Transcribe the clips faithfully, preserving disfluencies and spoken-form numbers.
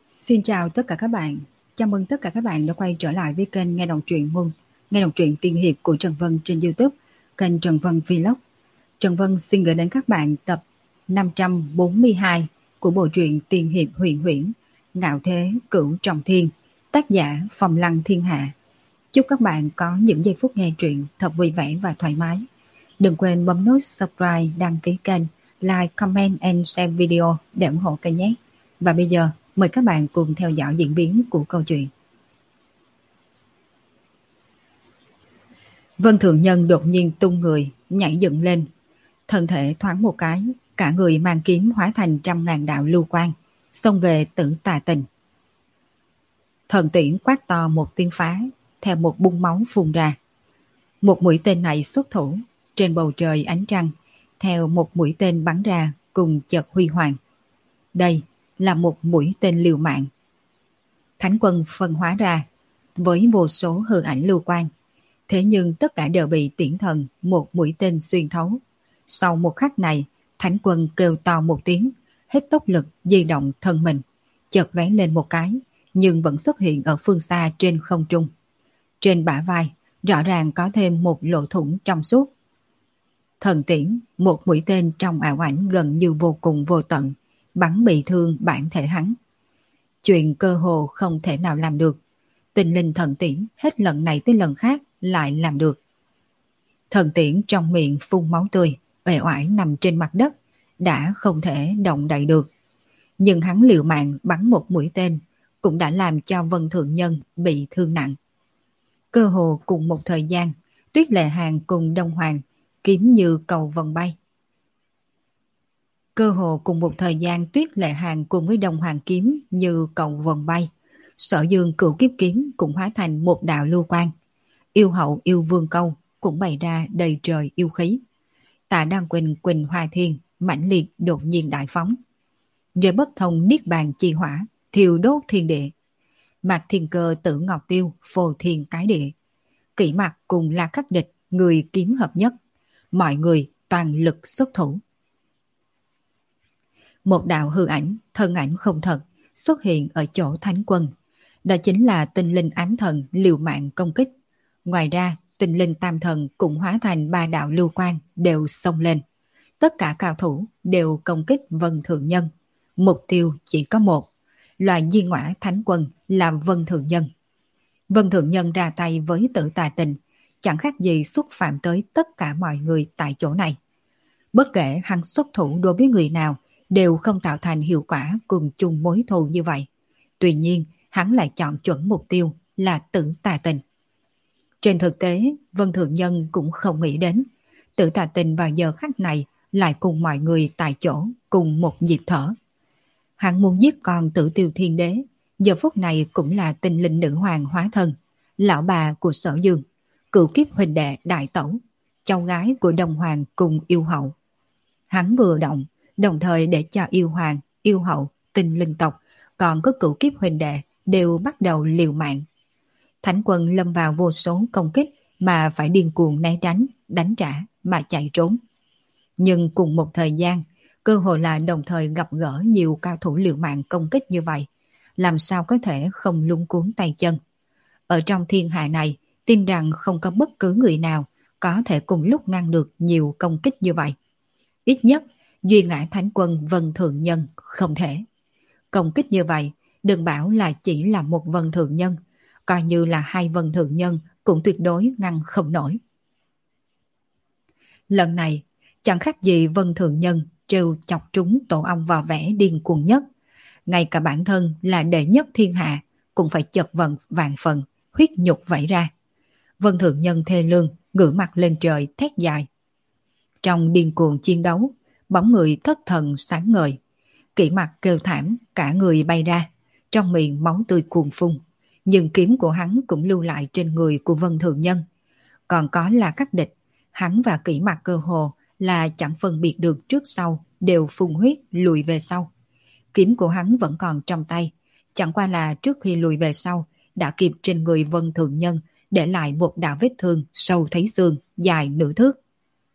Xin chào tất cả các bạn. Chào mừng tất cả các bạn đã quay trở lại với kênh Nghe Đọc Truyện Ngôn, Nghe Đọc Truyện Tiên Hiệp của Trần Vân trên YouTube, kênh Trần Vân Vlog. Trần Vân xin gửi đến các bạn tập năm trăm bốn mươi hai của bộ truyện Tiên Hiệp Huyền Huyễn, Ngạo Thế Cửu Trọng Thiên, tác giả Phong Lăng Thiên Hạ. Chúc các bạn có những giây phút nghe truyện thật vui vẻ và thoải mái. Đừng quên bấm nút subscribe, đăng ký kênh, like, comment and share video để ủng hộ kênh nhé. Và bây giờ, mời các bạn cùng theo dõi diễn biến của câu chuyện. Vân Thượng Nhân đột nhiên tung người, nhảy dựng lên. Thân thể thoáng một cái, cả người mang kiếm hóa thành trăm ngàn đạo lưu quang, xông về Tử Tà Tình. Thần tiễn quát to một tiếng phá, theo một bung máu phun ra. Một mũi tên này xuất thủ, trên bầu trời ánh trăng, theo một mũi tên bắn ra cùng chợt huy hoàng. Đây là một mũi tên liều mạng. Thánh quân phân hóa ra với vô số hư ảnh lưu quang, thế nhưng tất cả đều bị tiễn thần một mũi tên xuyên thấu. Sau một khắc này, thánh quân kêu to một tiếng, hết tốc lực di động thân mình, chợt lóe lên một cái, nhưng vẫn xuất hiện ở phương xa trên không trung. Trên bả vai, rõ ràng có thêm một lỗ thủng trong suốt. Thần tiễn, một mũi tên trong ảo ảnh gần như vô cùng vô tận, bắn bị thương bản thể hắn. Chuyện cơ hồ không thể nào làm được. Tinh linh thần tiễn hết lần này tới lần khác lại làm được. Thần tiễn trong miệng phun máu tươi, uể oải nằm trên mặt đất, đã không thể động đậy được. Nhưng hắn liều mạng bắn một mũi tên, cũng đã làm cho Vân Thượng Nhân bị thương nặng. Cơ hồ cùng một thời gian, Tuyết Lệ Hàn cùng Đông Hoàng kiếm như cầu vồng bay. Cơ hồ cùng một thời gian, Tuyết Lệ Hàn cùng với Đông Hoàng kiếm như cầu vồng bay. Sở Dương Cửu Kiếp kiếm cũng hóa thành một đạo lưu quang. Yêu Hậu Yêu Vương Câu cũng bày ra đầy trời yêu khí. Tạ Đan Quỳnh Quỳnh Hoa Thiên mãnh liệt đột nhiên đại phóng. Duệ bất thông niết bàn chi hỏa, thiêu đốt thiên địa. Mạc Thiên Cơ Tử Ngọc Tiêu phô thiên cái địa. Kỷ Mặc cùng La Khắc Địch người kiếm hợp nhất. Mọi người toàn lực xuất thủ. Một đạo hư ảnh, thân ảnh không thật, xuất hiện ở chỗ thánh quân. Đó chính là tinh linh ám thần liều mạng công kích. Ngoài ra, tinh linh tam thần cũng hóa thành ba đạo lưu quang đều xông lên. Tất cả cao thủ đều công kích Vân Thượng Nhân. Mục tiêu chỉ có một. Loại di ngõa thánh quân là Vân Thượng Nhân. Vân Thượng Nhân ra tay với Tử Tà Tình, chẳng khác gì xúc phạm tới tất cả mọi người tại chỗ này. Bất kể hắn xuất thủ đối với người nào, đều không tạo thành hiệu quả cùng chung mối thù như vậy. Tuy nhiên, hắn lại chọn chuẩn mục tiêu là Tử Tà Tình. Trên thực tế, Vân Thượng Nhân cũng không nghĩ đến, Tử Tà Tình vào giờ khắc này lại cùng mọi người tại chỗ cùng một nhịp thở. Hắn muốn giết con Tử Tiêu Thiên Đế, giờ phút này cũng là tinh linh nữ hoàng hóa thân, lão bà của Sở Dương, cửu kiếp huynh đệ đại tẩu, cháu gái của Đông Hoàng cùng Yêu Hậu. Hắn vừa động, đồng thời để cho Yêu Hoàng, Yêu Hậu, tinh linh tộc, còn có cửu kiếp huynh đệ đều bắt đầu liều mạng. Thánh quân lâm vào vô số công kích mà phải điên cuồng né tránh, đánh trả mà chạy trốn. Nhưng cùng một thời gian, cơ hội là đồng thời gặp gỡ nhiều cao thủ liều mạng công kích như vậy, làm sao có thể không luống cuống tay chân. Ở trong thiên hạ này, tin rằng không có bất cứ người nào có thể cùng lúc ngăn được nhiều công kích như vậy. Ít nhất, duy ngã thánh quân Vân Thượng Nhân không thể. Công kích như vậy, đừng bảo là chỉ là một Vân Thượng Nhân, coi như là hai Vân Thượng Nhân cũng tuyệt đối ngăn không nổi. Lần này, chẳng khác gì Vân Thượng Nhân trêu chọc trúng tổ ong vào vẻ điên cuồng nhất. Ngay cả bản thân là đệ nhất thiên hạ cũng phải chật vật vạn phần, huyết nhục vẩy ra. Vân Thượng Nhân thê lương, ngửa mặt lên trời thét dài. Trong điên cuồng chiến đấu, bóng người thất thần sáng ngời. Kỷ Mặc kêu thảm, cả người bay ra, trong miệng máu tươi cuồn phun. Nhưng kiếm của hắn cũng lưu lại trên người của Vân Thượng Nhân. Còn có là Khắc Địch, hắn và Kỷ Mặc cơ hồ là chẳng phân biệt được trước sau, đều phun huyết lùi về sau. Kiếm của hắn vẫn còn trong tay, chẳng qua là trước khi lùi về sau, đã kịp trên người Vân Thượng Nhân để lại một đạo vết thương sâu thấy xương, dài nửa thước.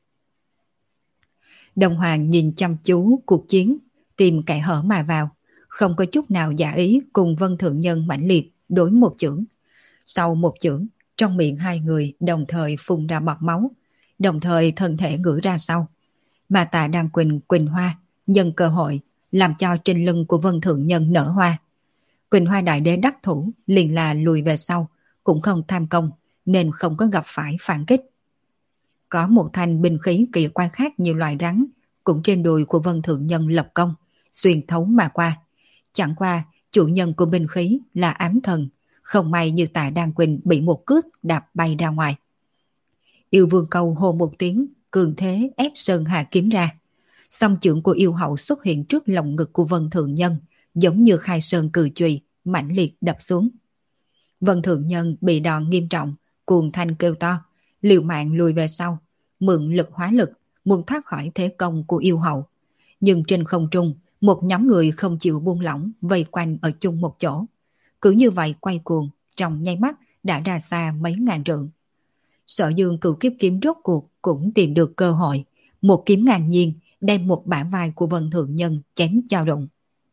Đồng Hoàng nhìn chăm chú cuộc chiến, tìm kẻ hở mà vào, không có chút nào giả ý cùng Vân Thượng Nhân mãnh liệt đối một chưởng. Sau một chưởng, trong miệng hai người đồng thời phun ra bọt máu, đồng thời thân thể ngửa ra sau. Mà Tạ Đan Quỳnh Quỳnh Hoa nhân cơ hội làm cho trên lưng của Vân Thượng Nhân nở hoa. Quỳnh Hoa đại đế đắc thủ liền là lùi về sau, cũng không tham công nên không có gặp phải phản kích. Có một thanh binh khí kỳ quan khác như loài rắn cũng trên đùi của Vân Thượng Nhân lập công, xuyên thấu mà qua. Chẳng qua chủ nhân của binh khí là ám thần, không may như Tạ Đan Quỳnh bị một cước đạp bay ra ngoài. Yêu Vương Câu hô một tiếng, cường thế ép sơn hà kiếm ra. Song chưởng của yêu hậu xuất hiện trước lồng ngực của Vân Thượng Nhân, giống như khai sơn cừ chùy, mãnh liệt đập xuống. Vân Thượng Nhân bị đòn nghiêm trọng, cuồng thanh kêu to, liều mạng lùi về sau, mượn lực hóa lực, muốn thoát khỏi thế công của yêu hậu. Nhưng trên không trung, một nhóm người không chịu buông lỏng vây quanh ở chung một chỗ. Cứ như vậy quay cuồng, trong nháy mắt đã ra xa mấy ngàn trượng. Sở Dương cửu kiếp kiếm rốt cuộc cũng tìm được cơ hội, một kiếm ngang nhiên đem một bả vai của Vân Thượng Nhân chém cho đụng.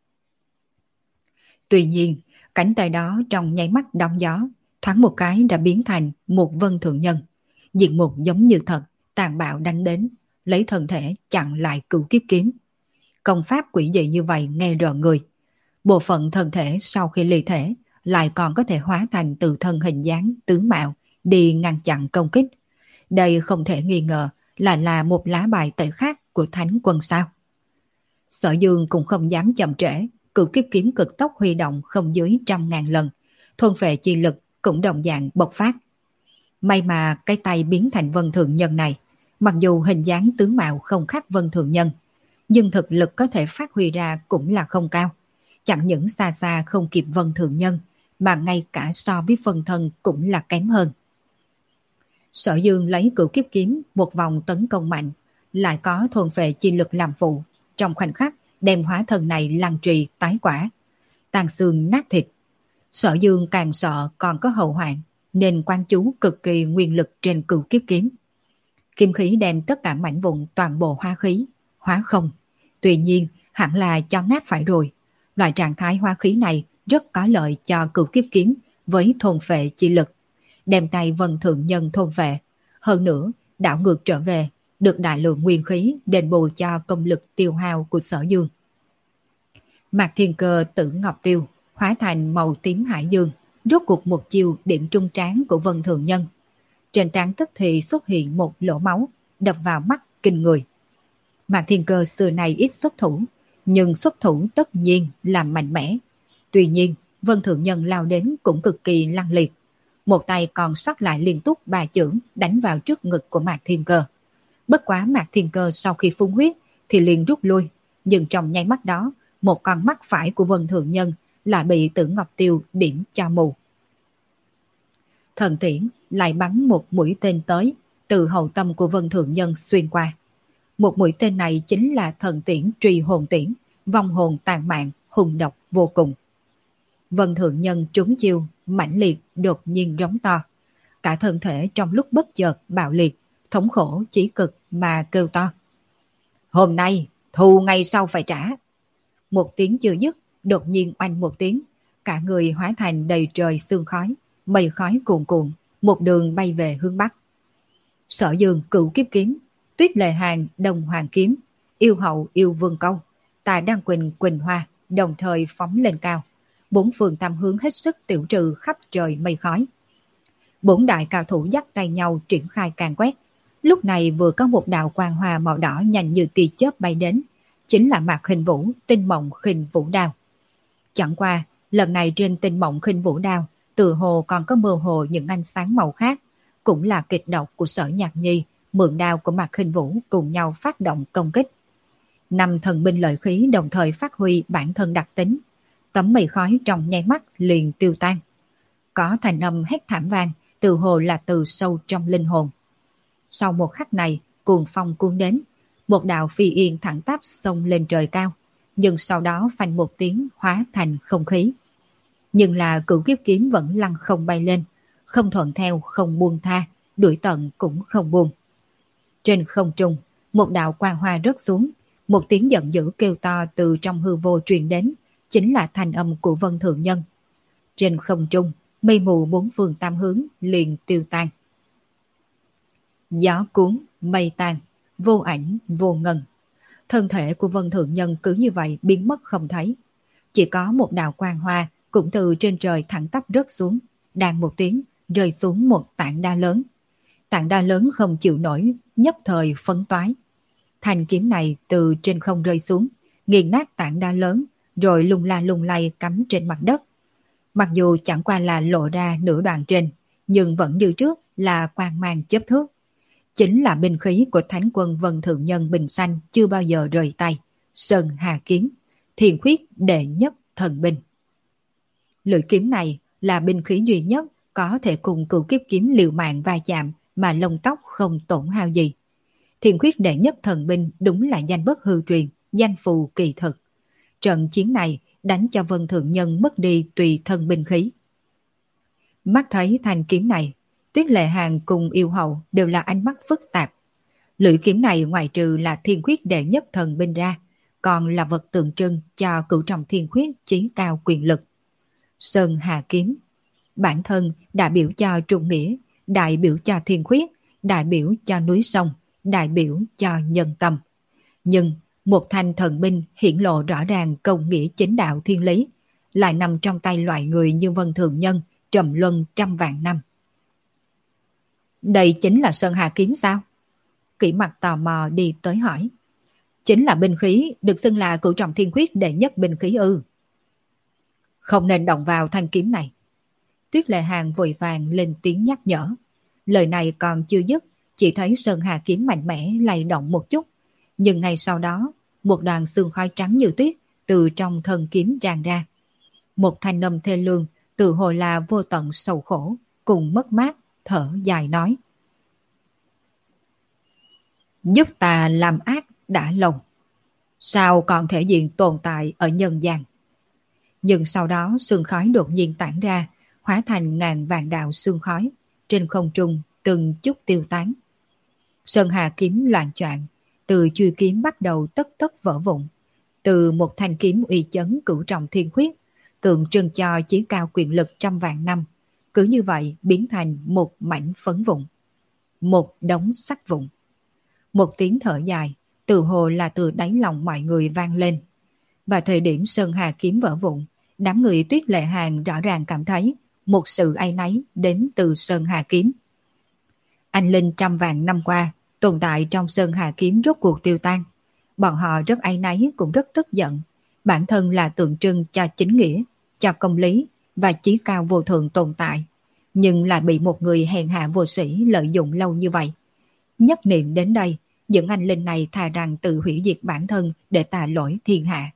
Tuy nhiên, cánh tay đó trong nháy mắt đón gió, thoáng một cái đã biến thành một Vân Thượng Nhân. Diện mục giống như thật, tàn bạo đánh đến, lấy thân thể chặn lại cửu kiếp kiếm. Công pháp quỷ dị như vậy nghe rợn người. Bộ phận thân thể sau khi ly thể lại còn có thể hóa thành từ thân hình dáng tướng mạo đi ngăn chặn công kích. Đây không thể nghi ngờ là là một lá bài tẩy khác của Thánh Quân sao. Sở Dương cũng không dám chậm trễ, cửu kiếp kiếm cực tốc huy động không dưới trăm ngàn lần, thôn phệ chi lực cũng đồng dạng bộc phát. May mà cái tay biến thành Vân Thượng Nhân này, mặc dù hình dáng tướng mạo không khác Vân Thượng Nhân, nhưng thực lực có thể phát huy ra cũng là không cao. Chẳng những xa xa không kịp Vân Thượng Nhân, mà ngay cả so với phân thân cũng là kém hơn. Sở Dương lấy cửu kiếp kiếm một vòng tấn công mạnh, lại có thôn phệ chi lực làm phụ, trong khoảnh khắc đem hóa thân này lăng trì tái quả, tàn xương nát thịt. Sở Dương càng sợ còn có hậu hoạn, nên quan chú cực kỳ nguyên lực trên cửu kiếp kiếm. Kim khí đem tất cả mảnh vụn toàn bộ hóa khí, hóa không. Tuy nhiên, hẳn là cho ngáp phải rồi. Loại trạng thái hóa khí này rất có lợi cho cửu kiếp kiếm với thôn phệ chi lực. Đem tay Vân Thượng Nhân thôn phệ. Hơn nữa, đảo ngược trở về, được đại lượng nguyên khí đền bù cho công lực tiêu hao của Sở Dương. Mạc Thiên Cơ Tử Ngọc Tiêu hóa thành màu tím hải dương, rốt cuộc một chiều điểm trung trán của Vân Thượng Nhân. Trên trán tức thì xuất hiện một lỗ máu, đập vào mắt kinh người. Mạc Thiên Cơ xưa này ít xuất thủ, nhưng xuất thủ tất nhiên là mạnh mẽ. Tuy nhiên, Vân Thượng Nhân lao đến cũng cực kỳ lăng liệt. Một tay còn sót lại liên tục ba chưởng đánh vào trước ngực của Mạc Thiên Cơ. Bất quá Mạc Thiên Cơ sau khi phun huyết thì liền rút lui, nhưng trong nháy mắt đó, một con mắt phải của Vân Thượng Nhân lại bị Tử Ngọc Tiêu điểm cho mù. Thần tiễn lại bắn một mũi tên tới, từ hậu tâm của Vân Thượng Nhân xuyên qua. Một mũi tên này chính là thần tiễn truy hồn tiễn, vong hồn tàn mạn, hùng độc vô cùng. Vân Thượng Nhân trúng chiêu, mãnh liệt, đột nhiên rống to. Cả thân thể trong lúc bất chợt bạo liệt, thống khổ chỉ cực mà kêu to. Hôm nay, thù ngày sau phải trả. Một tiếng chưa dứt, đột nhiên oanh một tiếng, cả người hóa thành đầy trời sương khói, mây khói cuồn cuộn, một đường bay về hướng Bắc. Sở Dương cửu kiếp kiếm, Tuyết Lệ Hàng Đồng Hoàng kiếm, Yêu Hậu Yêu Vương Câu, Tài Đăng Quỳnh Quỳnh Hoa đồng thời phóng lên cao. Bốn phương tam hướng hết sức tiểu trừ khắp trời mây khói. Bốn đại cao thủ dắt tay nhau triển khai càn quét. Lúc này vừa có một đạo quang hoa màu đỏ nhanh như tia chớp bay đến, chính là Mạc Khinh Vũ Tinh Mộng Khinh Vũ Đao. Chẳng qua, lần này trên Tinh Mộng Khinh Vũ Đao, từ hồ còn có mơ hồ những ánh sáng màu khác, cũng là kịch độc của Sở Nhạc Nhi, mượn đao của Mạc Khinh Vũ cùng nhau phát động công kích. Năm thần binh lợi khí đồng thời phát huy bản thân đặc tính, tấm mây khói trong nháy mắt liền tiêu tan. Có thành âm hét thảm vang, từ hồ là từ sâu trong linh hồn. Sau một khắc này, cuồng phong cuốn đến, một đạo phi yên thẳng tắp xông lên trời cao, nhưng sau đó phanh một tiếng hóa thành không khí. Nhưng là cửu kiếp kiếm vẫn lăn không bay lên, không thuận theo không buông tha, đuổi tận cũng không buông. Trên không trung, một đạo quang hoa rớt xuống, một tiếng giận dữ kêu to từ trong hư vô truyền đến, chính là thanh âm của Vân Thượng Nhân. Trên không trung, mây mù bốn phương tám hướng liền tiêu tan. Gió cuốn, mây tan, vô ảnh, vô ngân. Thân thể của Vân Thượng Nhân cứ như vậy biến mất không thấy. Chỉ có một đạo quang hoa cũng từ trên trời thẳng tắp rớt xuống, đàn một tiếng rơi xuống một tảng đá lớn. Tảng đá lớn không chịu nổi, nhất thời phấn toái. Thanh kiếm này từ trên không rơi xuống, nghiền nát tảng đá lớn, rồi lung la lung lay cắm trên mặt đất. Mặc dù chẳng qua là lộ ra nửa đoạn trên, nhưng vẫn như trước là quang mang chớp thước. Chính là binh khí của Thánh quân Vân Thượng Nhân bình xanh chưa bao giờ rời tay, Sơn Hà Kiếm, thiền khuyết đệ nhất thần binh. Lưỡi kiếm này là binh khí duy nhất có thể cùng cửu kiếp kiếm liều mạng va chạm mà lông tóc không tổn hao gì. Thiền khuyết đệ nhất thần binh đúng là danh bất hư truyền, danh phù kỳ thực. Trận chiến này đánh cho Vân Thượng Nhân mất đi tùy thân binh khí. Mắt thấy thanh kiếm này, Tuyết Lệ Hàng cùng Yêu Hậu đều là ánh mắt phức tạp. Lưỡi kiếm này ngoài trừ là thiên khuyết đệ nhất thần binh ra, còn là vật tượng trưng cho cửu trọng thiên khuyết chí cao quyền lực. Sơn Hà Kiếm, bản thân đại biểu cho trung nghĩa, đại biểu cho thiên khuyết, đại biểu cho núi sông, đại biểu cho nhân tâm. Nhưng một thanh thần binh hiển lộ rõ ràng công nghĩa chính đạo thiên lý, lại nằm trong tay loại người như Vân Thượng Nhân, trầm luân trăm vạn năm. Đây chính là Sơn Hà Kiếm sao? Kỷ Mặc tò mò đi tới hỏi. Chính là binh khí được xưng là cửu trọng thiên khuyết đệ nhất binh khí ư? Không nên động vào thanh kiếm này. Tuyết Lệ Hàng vội vàng lên tiếng nhắc nhở. Lời này còn chưa dứt, chỉ thấy Sơn Hà Kiếm mạnh mẽ lay động một chút. Nhưng ngay sau đó, một đoàn xương khói trắng như tuyết từ trong thân kiếm tràn ra. Một thanh âm thê lương, tự hồ là vô tận sầu khổ, cùng mất mát, thở dài nói. Giúp ta làm ác đã lâu, sao còn thể diện tồn tại ở nhân gian? Nhưng sau đó sương khói đột nhiên tản ra, hóa thành ngàn vạn đạo sương khói, trên không trung từng chút tiêu tán. Sơn Hà Kiếm loạn choạng, từ chuôi kiếm bắt đầu tất tất vỡ vụn. Từ một thanh kiếm uy chấn cửu trọng thiên khuyết, tượng trưng cho chí cao quyền lực trăm vạn năm, cứ như vậy biến thành một mảnh phấn vụn, một đống sắt vụn. Một tiếng thở dài, từ hồ là từ đáy lòng mọi người vang lên. Và thời điểm Sơn Hà Kiếm vỡ vụn, đám người Tuyết Lệ Hàng rõ ràng cảm thấy một sự áy náy đến từ Sơn Hà Kiếm. Anh linh trăm vạn năm qua tồn tại trong Sơn Hà Kiếm rốt cuộc tiêu tan. Bọn họ rất áy náy cũng rất tức giận. Bản thân là tượng trưng cho chính nghĩa, cho công lý và chí cao vô thượng tồn tại, nhưng lại bị một người hèn hạ vô sĩ lợi dụng lâu như vậy. Nhất niệm đến đây, những anh linh này thà rằng tự hủy diệt bản thân để tạ lỗi thiên hạ.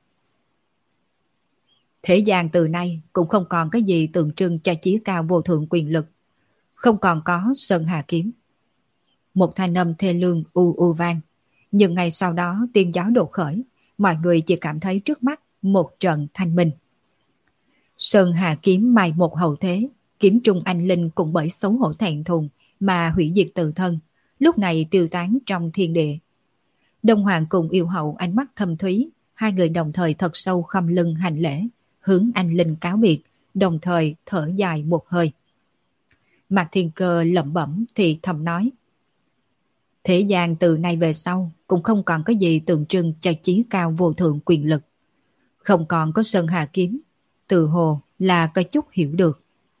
Thế gian từ nay cũng không còn cái gì tượng trưng cho chí cao vô thượng quyền lực, không còn có Sơn Hà Kiếm. Một thanh âm thê lương u u vang, nhưng ngay sau đó tiếng gió đột khởi, mọi người chỉ cảm thấy trước mắt một trận thanh minh. Sơn Hà Kiếm mai một hậu thế, kiếm trung anh linh cũng bởi xấu hổ thẹn thùng mà hủy diệt tự thân, lúc này tiêu tán trong thiên địa. Đông Hoàng cùng Yêu Hậu ánh mắt thâm thúy, hai người đồng thời thật sâu khom lưng hành lễ, hướng anh linh cáo biệt, đồng thời thở dài một hơi. Mạc Thiên Cơ lẩm bẩm thì thầm nói. Thế gian từ nay về sau cũng không còn có gì tượng trưng cho chí cao vô thượng quyền lực. Không còn có Sơn Hà Kiếm, từ hồ là có chút hiểu được.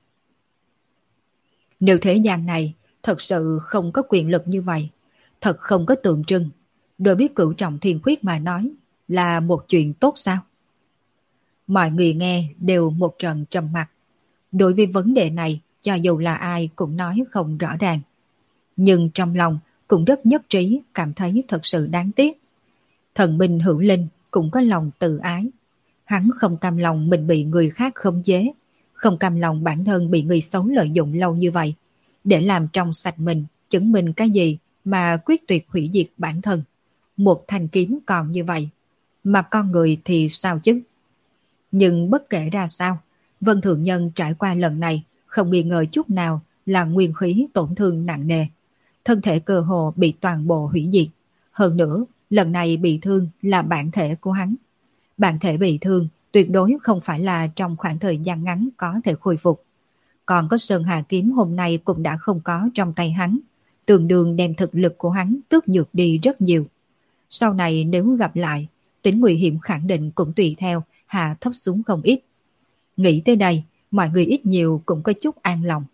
Nếu thế gian này thật sự không có quyền lực như vậy, thật không có tượng trưng, đối với cửu trọng thiên khuyết mà nói là một chuyện tốt sao? Mọi người nghe đều một trận trầm mặc. Đối với vấn đề này, cho dù là ai cũng nói không rõ ràng. Nhưng trong lòng cũng rất nhất trí, cảm thấy thật sự đáng tiếc. Thần binh hữu linh cũng có lòng tự ái. Hắn không cam lòng mình bị người khác khống chế, không cam lòng bản thân bị người xấu lợi dụng lâu như vậy, để làm trong sạch mình, chứng minh cái gì mà quyết tuyệt hủy diệt bản thân. Một thanh kiếm còn như vậy, mà con người thì sao chứ? Nhưng bất kể ra sao, Vân Thượng Nhân trải qua lần này không nghi ngờ chút nào là nguyên khí tổn thương nặng nề. Thân thể cơ hồ bị toàn bộ hủy diệt. Hơn nữa, lần này bị thương là bản thể của hắn. Bản thể bị thương tuyệt đối không phải là trong khoảng thời gian ngắn có thể khôi phục. Còn có Sơn Hà kiếm hôm nay cũng đã không có trong tay hắn, tương đương đem thực lực của hắn tước nhược đi rất nhiều. Sau này nếu gặp lại, tính nguy hiểm khẳng định cũng tùy theo hạ thấp xuống không ít. Nghĩ tới đây, mọi người ít nhiều cũng có chút an lòng.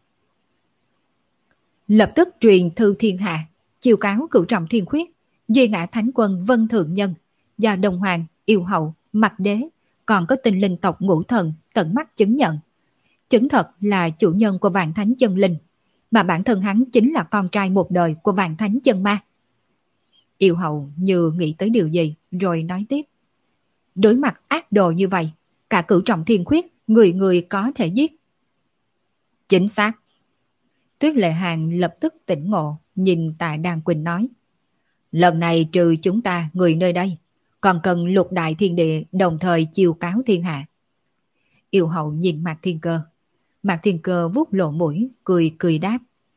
Lập tức truyền thư thiên hạ, chiêu cáo cửu trọng thiên khuyết, duy ngã thánh quân Vân Thượng Nhân, do Đồng Hoàng, Yêu Hậu, Mặt Đế, còn có tinh linh tộc Ngũ Thần tận mắt chứng nhận. Chứng thật là chủ nhân của Vạn Thánh Chân Linh, mà bản thân hắn chính là con trai một đời của Vạn Thánh Chân Ma. Yêu Hậu như nghĩ tới điều gì rồi nói tiếp. Đối mặt ác đồ như vậy, cả cửu trọng thiên khuyết, người người có thể giết. Chính xác. Tuyết Lệ Hàng lập tức tỉnh ngộ, nhìn Tạ Đan Quỳnh nói. Lần này trừ chúng ta người nơi đây, còn cần lục đại thiên địa đồng thời chiêu cáo thiên hạ. Yêu Hậu nhìn Mạc Thiên Cơ. Mạc Thiên Cơ vuốt lộ mũi, cười cười đáp.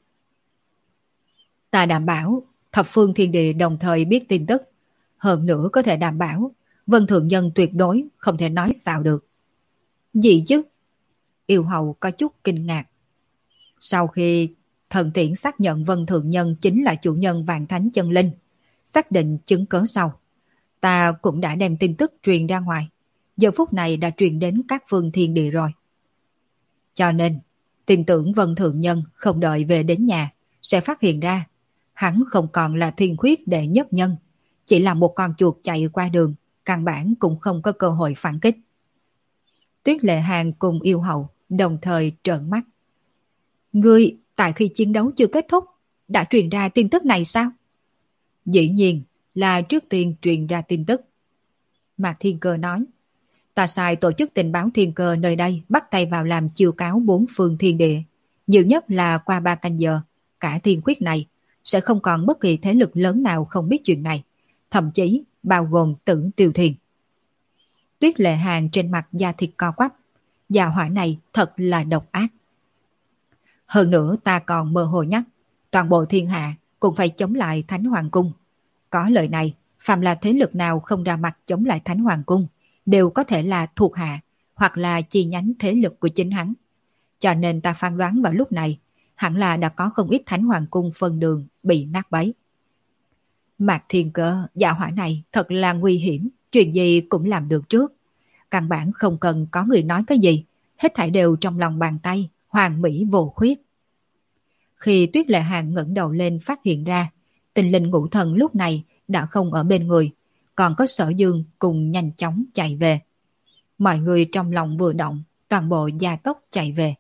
Ta đảm bảo, thập phương thiên địa đồng thời biết tin tức. Hơn nữa có thể đảm bảo, Vân Thượng Nhân tuyệt đối không thể nói xạo được. Gì chứ? Yêu Hậu có chút kinh ngạc. Sau khi thần tiễn xác nhận Vân Thượng Nhân chính là chủ nhân Vạn Thánh Chân Linh, xác định chứng cớ sau, ta cũng đã đem tin tức truyền ra ngoài, giờ phút này đã truyền đến các phương thiên địa rồi. Cho nên, tin tưởng Vân Thượng Nhân không đợi về đến nhà, sẽ phát hiện ra, hắn không còn là thiên khuyết đệ nhất nhân, chỉ là một con chuột chạy qua đường, căn bản cũng không có cơ hội phản kích. Tuyết Lệ Hàng cùng Yêu Hậu đồng thời trợn mắt. Ngươi tại khi chiến đấu chưa kết thúc, đã truyền ra tin tức này sao? Dĩ nhiên là trước tiên truyền ra tin tức. Mạc Thiên Cơ nói, ta sai tổ chức tình báo thiên cơ nơi đây bắt tay vào làm chiêu cáo bốn phương thiên địa. Nhiều nhất là qua ba canh giờ, cả thiên khuyết này sẽ không còn bất kỳ thế lực lớn nào không biết chuyện này, thậm chí bao gồm Tử Tiêu Thiền. Tuyết Lệ Hàng trên mặt da thịt co quắp, gia hỏa này thật là độc ác. Hơn nữa ta còn mơ hồ nhắc, toàn bộ thiên hạ cũng phải chống lại Thánh Hoàng Cung. Có lời này, phàm là thế lực nào không ra mặt chống lại Thánh Hoàng Cung, đều có thể là thuộc hạ, hoặc là chi nhánh thế lực của chính hắn. Cho nên ta phán đoán vào lúc này, hẳn là đã có không ít Thánh Hoàng Cung phân đường bị nát bấy. Mạc Thiên Cơ, dạ hỏa này thật là nguy hiểm, chuyện gì cũng làm được trước. Căn bản không cần có người nói cái gì, hết thảy đều trong lòng bàn tay, hoàn mỹ vô khuyết. Khi Tuyết Lệ Hàng ngẩng đầu lên phát hiện ra, Tinh Linh Ngũ Thần lúc này đã không ở bên người, còn có Sở Dương cùng nhanh chóng chạy về. Mọi người trong lòng vừa động, toàn bộ gia tốc chạy về.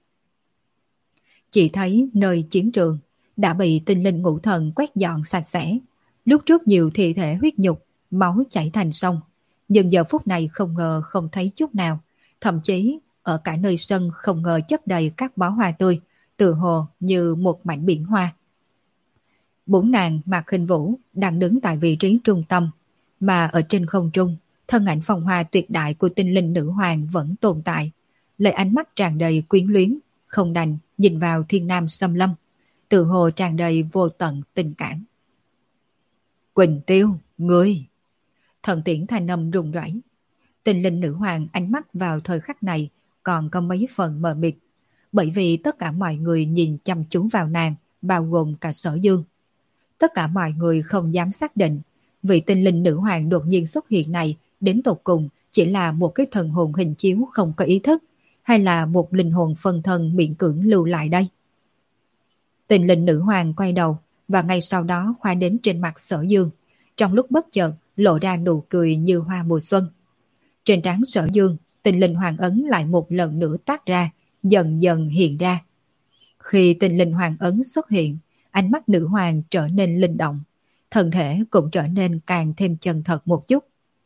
Chỉ thấy nơi chiến trường đã bị Tinh Linh Ngũ Thần quét dọn sạch sẽ. Lúc trước nhiều thi thể huyết nhục, máu chảy thành sông, nhưng giờ phút này không ngờ không thấy chút nào, thậm chí ở cả nơi sân không ngờ chất đầy các bó hoa tươi, tự hồ như một mảnh biển hoa. Bốn nàng Mạc Khinh Vũ đang đứng tại vị trí trung tâm, mà ở trên không trung, thân ảnh phong hoa tuyệt đại của Tinh Linh Nữ Hoàng vẫn tồn tại, lấy ánh mắt tràn đầy quyến luyến, không đành nhìn vào thiên nam xâm lâm, tự hồ tràn đầy vô tận tình cảm. Quỳnh Tiêu, ngươi! Thần tiễn thanh âm rung rẩy. Tinh Linh Nữ Hoàng ánh mắt vào thời khắc này còn có mấy phần mờ mịt, bởi vì tất cả mọi người nhìn chăm chú vào nàng, bao gồm cả Sở Dương. Tất cả mọi người không dám xác định vị Tinh Linh Nữ Hoàng đột nhiên xuất hiện này đến tột cùng chỉ là một cái thần hồn hình chiếu không có ý thức, hay là một linh hồn phân thân miễn cưỡng lưu lại đây. Tinh Linh Nữ Hoàng quay đầu và ngay sau đó khoa đến trên mặt Sở Dương, trong lúc bất chợt lộ ra nụ cười như hoa mùa xuân. Trên trán Sở Dương, Tinh Linh Hoàng ấn lại một lần nữa tác ra, dần dần hiện ra. Khi Tinh Linh Hoàng ấn xuất hiện, ánh mắt nữ hoàng trở nên linh động, thân thể cũng trở nên càng thêm chân thật một chút.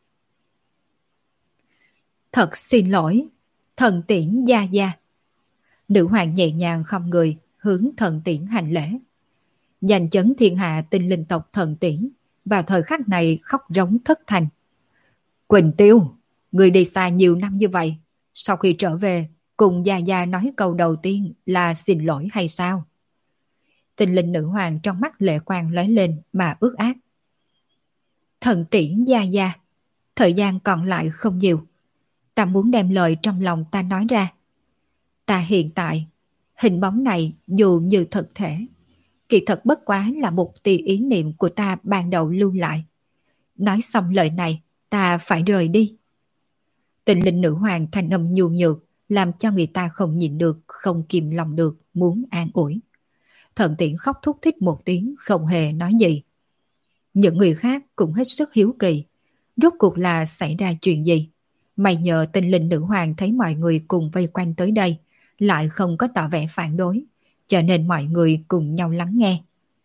Thật xin lỗi, thần tiễn gia gia. Nữ hoàng nhẹ nhàng khom người, hướng thần tiễn hành lễ. Giành chấn thiên hạ Tinh Linh tộc thần tiễn, vào thời khắc này khóc rống thất thành. Quỳnh Tiêu, người đi xa nhiều năm như vậy, sau khi trở về, cùng gia gia nói câu đầu tiên là xin lỗi hay sao? Tinh Linh Nữ Hoàng trong mắt lệ quang lóe lên mà ước ác. Thần tiễn gia gia, thời gian còn lại không nhiều. Ta muốn đem lời trong lòng ta nói ra. Ta hiện tại, hình bóng này dù như thực thể, kỳ thật bất quá là một tia ý niệm của ta ban đầu lưu lại. Nói xong lời này, ta phải rời đi. Tình linh nữ hoàng thanh âm nhu nhược, làm cho người ta không nhìn được, không kìm lòng được, muốn an ủi. Thần Tiễn khóc thúc thích một tiếng, không hề nói gì. Những người khác cũng hết sức hiếu kỳ. Rốt cuộc là xảy ra chuyện gì? May nhờ tinh linh nữ hoàng thấy mọi người cùng vây quanh tới đây, lại không có tỏ vẻ phản đối, cho nên mọi người cùng nhau lắng nghe.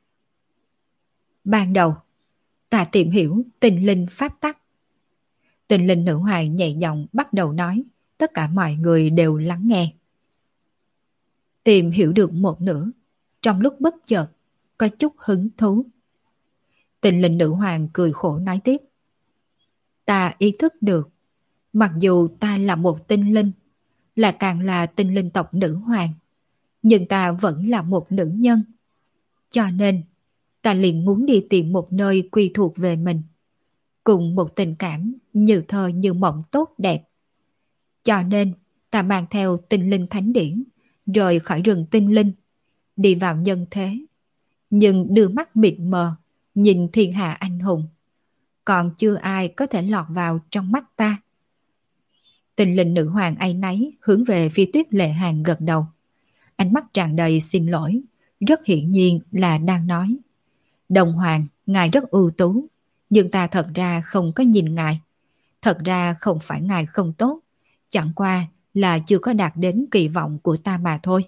Ban đầu, ta tìm hiểu tinh linh pháp tắc. Tinh linh nữ hoàng nhẹ giọng bắt đầu nói, tất cả mọi người đều lắng nghe. Tìm hiểu được một nửa, trong lúc bất chợt, có chút hứng thú. Tinh linh nữ hoàng cười khổ nói tiếp. Ta ý thức được, mặc dù ta là một tinh linh, là càng là tinh linh tộc nữ hoàng, nhưng ta vẫn là một nữ nhân. Cho nên, ta liền muốn đi tìm một nơi quy thuộc về mình, cùng một tình cảm như thơ như mộng tốt đẹp. Cho nên, ta mang theo tinh linh thánh điển, rời khỏi rừng tinh linh, đi vào nhân thế, nhưng đưa mắt mịt mờ, nhìn thiên hạ anh hùng. Còn chưa ai có thể lọt vào trong mắt ta. Tinh linh nữ hoàng áy náy hướng về phía Tuyết Lệ Hàn gật đầu. Ánh mắt tràn đầy xin lỗi, rất hiển nhiên là đang nói. Đồng hoàng, ngài rất ưu tú, nhưng ta thật ra không có nhìn ngài. Thật ra không phải ngài không tốt, chẳng qua là chưa có đạt đến kỳ vọng của ta mà thôi.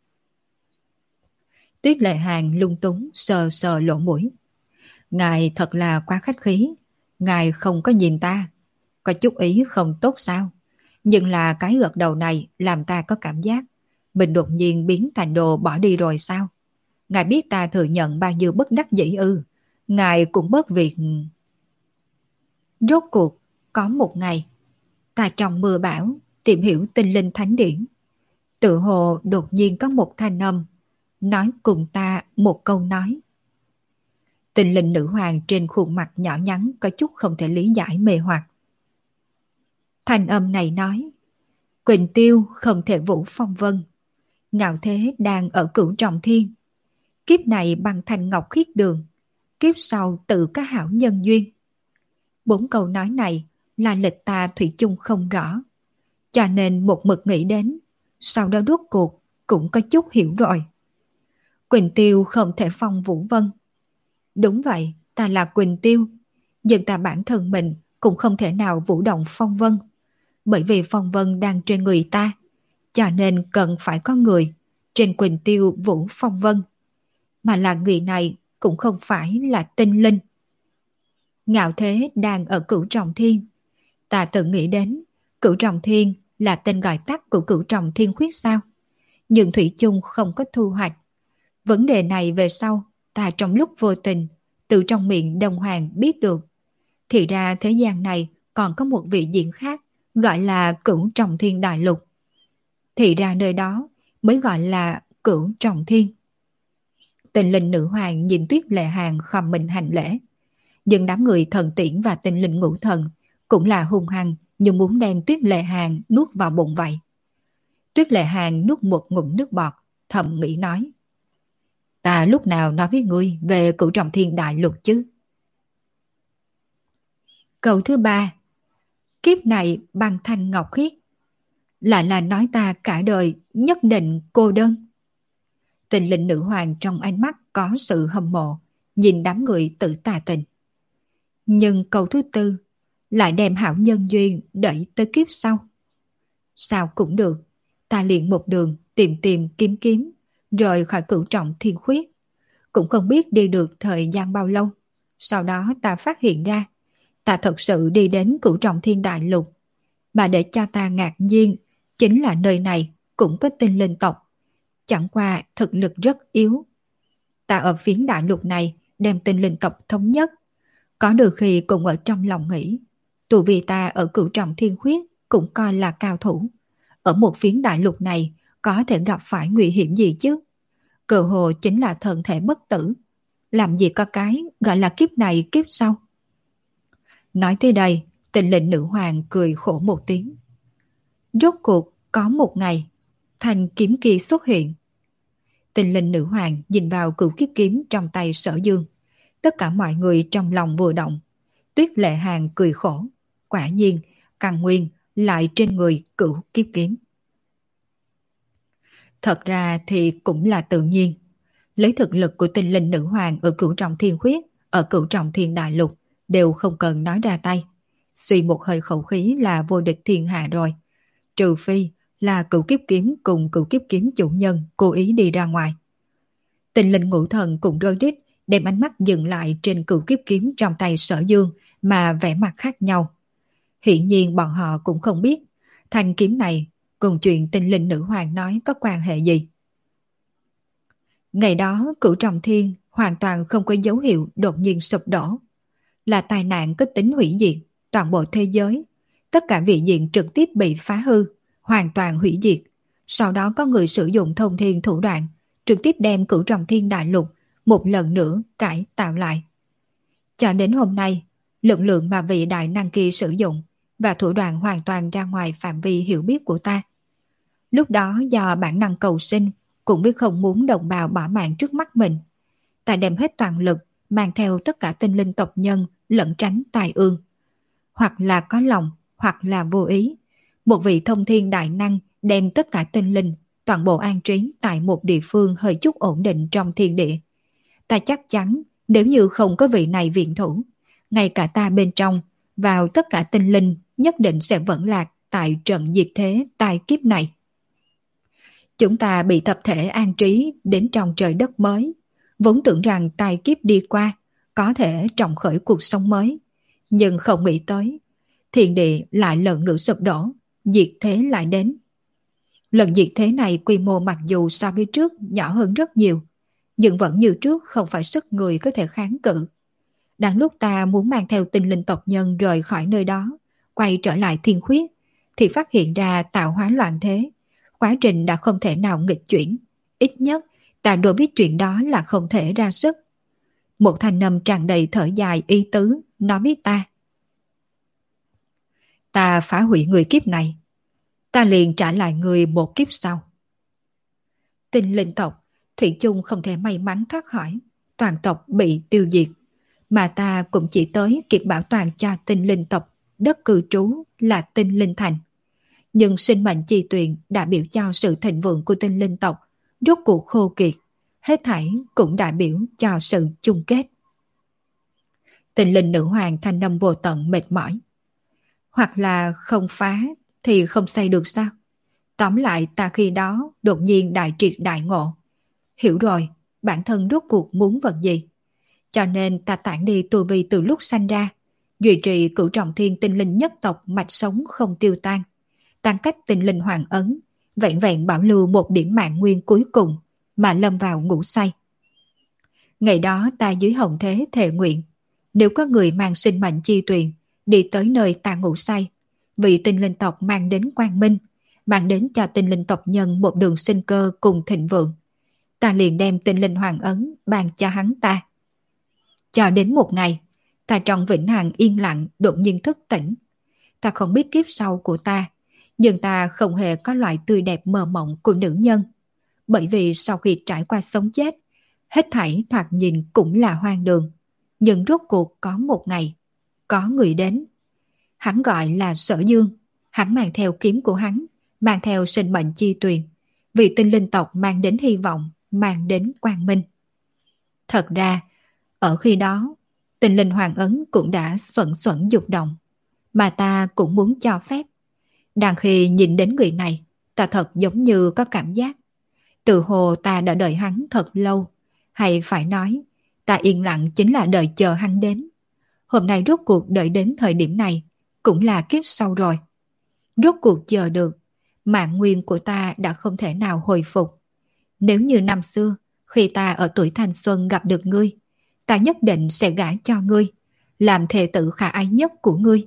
Tuyết Lệ Hàn lung túng sờ sờ lỗ mũi. Ngài thật là quá khách khí, ngài không có nhìn ta, có chút ý không tốt sao? Nhưng là cái gật đầu này làm ta có cảm giác mình đột nhiên biến thành đồ bỏ đi rồi sao? Ngài biết ta thừa nhận bao nhiêu bất đắc dĩ ư? Ngài cũng bớt việc. Rốt cuộc, có một ngày, ta trong mưa bão tìm hiểu tinh linh thánh điển. Tự hồ đột nhiên có một thanh âm nói cùng ta một câu nói. Tinh linh nữ hoàng trên khuôn mặt nhỏ nhắn có chút không thể lý giải mê hoặc. Thanh âm này nói, Quỳnh Tiêu không thể vũ phong vân, ngạo thế đang ở cửu trọng thiên. Kiếp này bằng thành ngọc khiết đường, kiếp sau tự có hảo nhân duyên. Bốn câu nói này là lịch ta thủy chung không rõ, cho nên một mực nghĩ đến, sau đó rốt cuộc cũng có chút hiểu rồi. Quỳnh Tiêu không thể phong vũ vân. Đúng vậy, ta là Quỳnh Tiêu, nhưng ta bản thân mình cũng không thể nào vũ động phong vân, bởi vì phong vân đang trên người ta, cho nên cần phải có người trên Quỳnh Tiêu vũ phong vân, mà là người này cũng không phải là tinh linh. Ngạo thế đang ở cửu trọng thiên, ta tự nghĩ đến cửu trọng thiên là tên gọi tắt của cửu trọng thiên khuyết sao, nhưng thủy chung không có thu hoạch. Vấn đề này về sau ta trong lúc vô tình từ trong miệng Đông Hoàng biết được, thì ra thế gian này còn có một vị diện khác gọi là cửu trọng thiên đại lục. Thì ra nơi đó mới gọi là cửu trọng thiên. Tinh linh nữ hoàng nhìn Tuyết Lệ Hàn khom mình hành lễ, nhưng đám người Thần Tiễn và tinh linh ngũ thần cũng là hung hăng như muốn đem Tuyết Lệ Hàn nuốt vào bụng vậy. Tuyết Lệ Hàn nuốt một ngụm nước bọt, thầm nghĩ nói, ta lúc nào nói với ngươi về cửu trọng thiên đại lục chứ? Câu thứ ba, kiếp này băng thanh ngọc khiết, lại là nói ta cả đời nhất định cô đơn. Tình linh nữ hoàng trong ánh mắt có sự hâm mộ, nhìn đám người tự tà tình. Nhưng câu thứ tư lại đem hảo nhân duyên đẩy tới kiếp sau. Sao cũng được, ta liền một đường tìm tìm kiếm kiếm, rời khỏi cửu trọng thiên khuyết. Cũng không biết đi được thời gian bao lâu. Sau đó ta phát hiện ra, ta thật sự đi đến cửu trọng thiên đại lục. Mà để cho ta ngạc nhiên, chính là nơi này cũng có tinh linh tộc. Chẳng qua thực lực rất yếu. Ta ở phiến đại lục này đem tinh linh tộc thống nhất. Có đôi khi cùng ở trong lòng nghĩ, tù vì ta ở cửu trọng thiên khuyết cũng coi là cao thủ. Ở một phiến đại lục này có thể gặp phải nguy hiểm gì chứ? Cơ hồ chính là thân thể bất tử. Làm gì có cái gọi là kiếp này kiếp sau. Nói tới đây, tình lệnh nữ hoàng cười khổ một tiếng. Rốt cuộc có một ngày, thanh kiếm kia xuất hiện. Tinh linh nữ hoàng nhìn vào cửu kiếp kiếm trong tay Sở Dương. Tất cả mọi người trong lòng vừa động. Tuyết Lệ Hàng cười khổ. Quả nhiên, căn nguyên lại trên người cửu kiếp kiếm. Thật ra thì cũng là tự nhiên. Lấy thực lực của tinh linh nữ hoàng ở cửu trọng thiên khuyết, ở cửu trọng thiên đại lục, đều không cần nói ra tay. Suy một hơi khẩu khí là vô địch thiên hạ rồi. Trừ phi là cửu kiếp kiếm cùng cửu kiếp kiếm chủ nhân cố ý đi ra ngoài. Tinh linh ngũ thần cùng rơi đít, đem ánh mắt dừng lại trên cửu kiếp kiếm trong tay Sở Dương mà vẻ mặt khác nhau. Hiển nhiên bọn họ cũng không biết thanh kiếm này cùng chuyện tinh linh nữ hoàng nói có quan hệ gì. Ngày đó cửu trọng thiên hoàn toàn không có dấu hiệu đột nhiên sụp đổ. Là tai nạn có tính hủy diệt toàn bộ thế giới. Tất cả vị diện trực tiếp bị phá hư, hoàn toàn hủy diệt. Sau đó có người sử dụng thông thiên thủ đoạn, trực tiếp đem cửu trọng thiên đại lục một lần nữa cải tạo lại. Cho đến hôm nay, lực lượng mà vị đại năng kia sử dụng và thủ đoạn hoàn toàn ra ngoài phạm vi hiểu biết của ta. Lúc đó do bản năng cầu sinh, cũng biết không muốn đồng bào bỏ mạng trước mắt mình. Ta đem hết toàn lực, mang theo tất cả tinh linh tộc nhân lẫn tránh tai ương. Hoặc là có lòng, hoặc là vô ý. Một vị thông thiên đại năng đem tất cả tinh linh, toàn bộ an trí tại một địa phương hơi chút ổn định trong thiên địa. Ta chắc chắn nếu như không có vị này viện thủ, ngay cả ta bên trong, vào tất cả tinh linh nhất định sẽ vẫn lạc tại trận diệt thế tai kiếp này. Chúng ta bị tập thể an trí đến trong trời đất mới, vốn tưởng rằng tai kiếp đi qua, có thể trọng khởi cuộc sống mới. Nhưng không nghĩ tới, thiên địa lại lần nữa sụp đổ, diệt thế lại đến. Lần diệt thế này quy mô mặc dù so với trước nhỏ hơn rất nhiều, nhưng vẫn như trước không phải sức người có thể kháng cự. Đang lúc ta muốn mang theo tinh linh tộc nhân rời khỏi nơi đó, quay trở lại thiên khuyết, thì phát hiện ra tạo hóa loạn thế. Quá trình đã không thể nào nghịch chuyển. Ít nhất, ta đối với chuyện đó là không thể ra sức. Một thanh âm tràn đầy thở dài ý tứ, nói với ta. Ta phá hủy người kiếp này. Ta liền trả lại người một kiếp sau. Tinh linh tộc, thủy chung không thể may mắn thoát khỏi. Toàn tộc bị tiêu diệt. Mà ta cũng chỉ tới kịp bảo toàn cho tinh linh tộc, đất cư trú là tinh linh thành. Nhưng sinh mệnh chi tuyền đã biểu cho sự thịnh vượng của tinh linh tộc, rốt cuộc khô kiệt, hết thảy cũng đại biểu cho sự chung kết. Tinh linh nữ hoàng thanh âm vô tận mệt mỏi. Hoặc là không phá thì không xây được sao? Tóm lại ta khi đó đột nhiên đại triệt đại ngộ. Hiểu rồi, bản thân rốt cuộc muốn vật gì. Cho nên ta tản đi tu vi từ lúc sanh ra, duy trì cửu trọng thiên tinh linh nhất tộc mạch sống không tiêu tan. Tăng cách tinh linh hoàng ấn, vẹn vẹn bảo lưu một điểm mạng nguyên cuối cùng mà lâm vào ngủ say. Ngày đó ta dưới hồng thế thề nguyện, nếu có người mang sinh mệnh chi tuyền đi tới nơi ta ngủ say, vì tinh linh tộc mang đến quang minh, mang đến cho tinh linh tộc nhân một đường sinh cơ cùng thịnh vượng, ta liền đem tinh linh hoàng ấn ban cho hắn ta. Cho đến một ngày, ta trong vĩnh hằng yên lặng đột nhiên thức tỉnh. Ta không biết kiếp sau của ta, nhưng ta không hề có loại tươi đẹp mơ mộng của nữ nhân. Bởi vì sau khi trải qua sống chết, hết thảy thoạt nhìn cũng là hoang đường. Nhưng rốt cuộc có một ngày, có người đến. Hắn gọi là Sở Dương. Hắn mang theo kiếm của hắn, mang theo sinh mệnh chi tuyền. Vì tinh linh tộc mang đến hy vọng, mang đến quang minh. Thật ra, ở khi đó, tinh linh hoàng ấn cũng đã xuẩn xuẩn dục động. Mà ta cũng muốn cho phép. Đang khi nhìn đến người này, ta thật giống như có cảm giác. Từ hồ ta đã đợi hắn thật lâu. Hay phải nói, ta yên lặng chính là đợi chờ hắn đến. Hôm nay rốt cuộc đợi đến thời điểm này, cũng là kiếp sau rồi. Rốt cuộc chờ được, mạng nguyên của ta đã không thể nào hồi phục. Nếu như năm xưa, khi ta ở tuổi thanh xuân gặp được ngươi, ta nhất định sẽ gả cho ngươi, làm thề tử khả ái nhất của ngươi.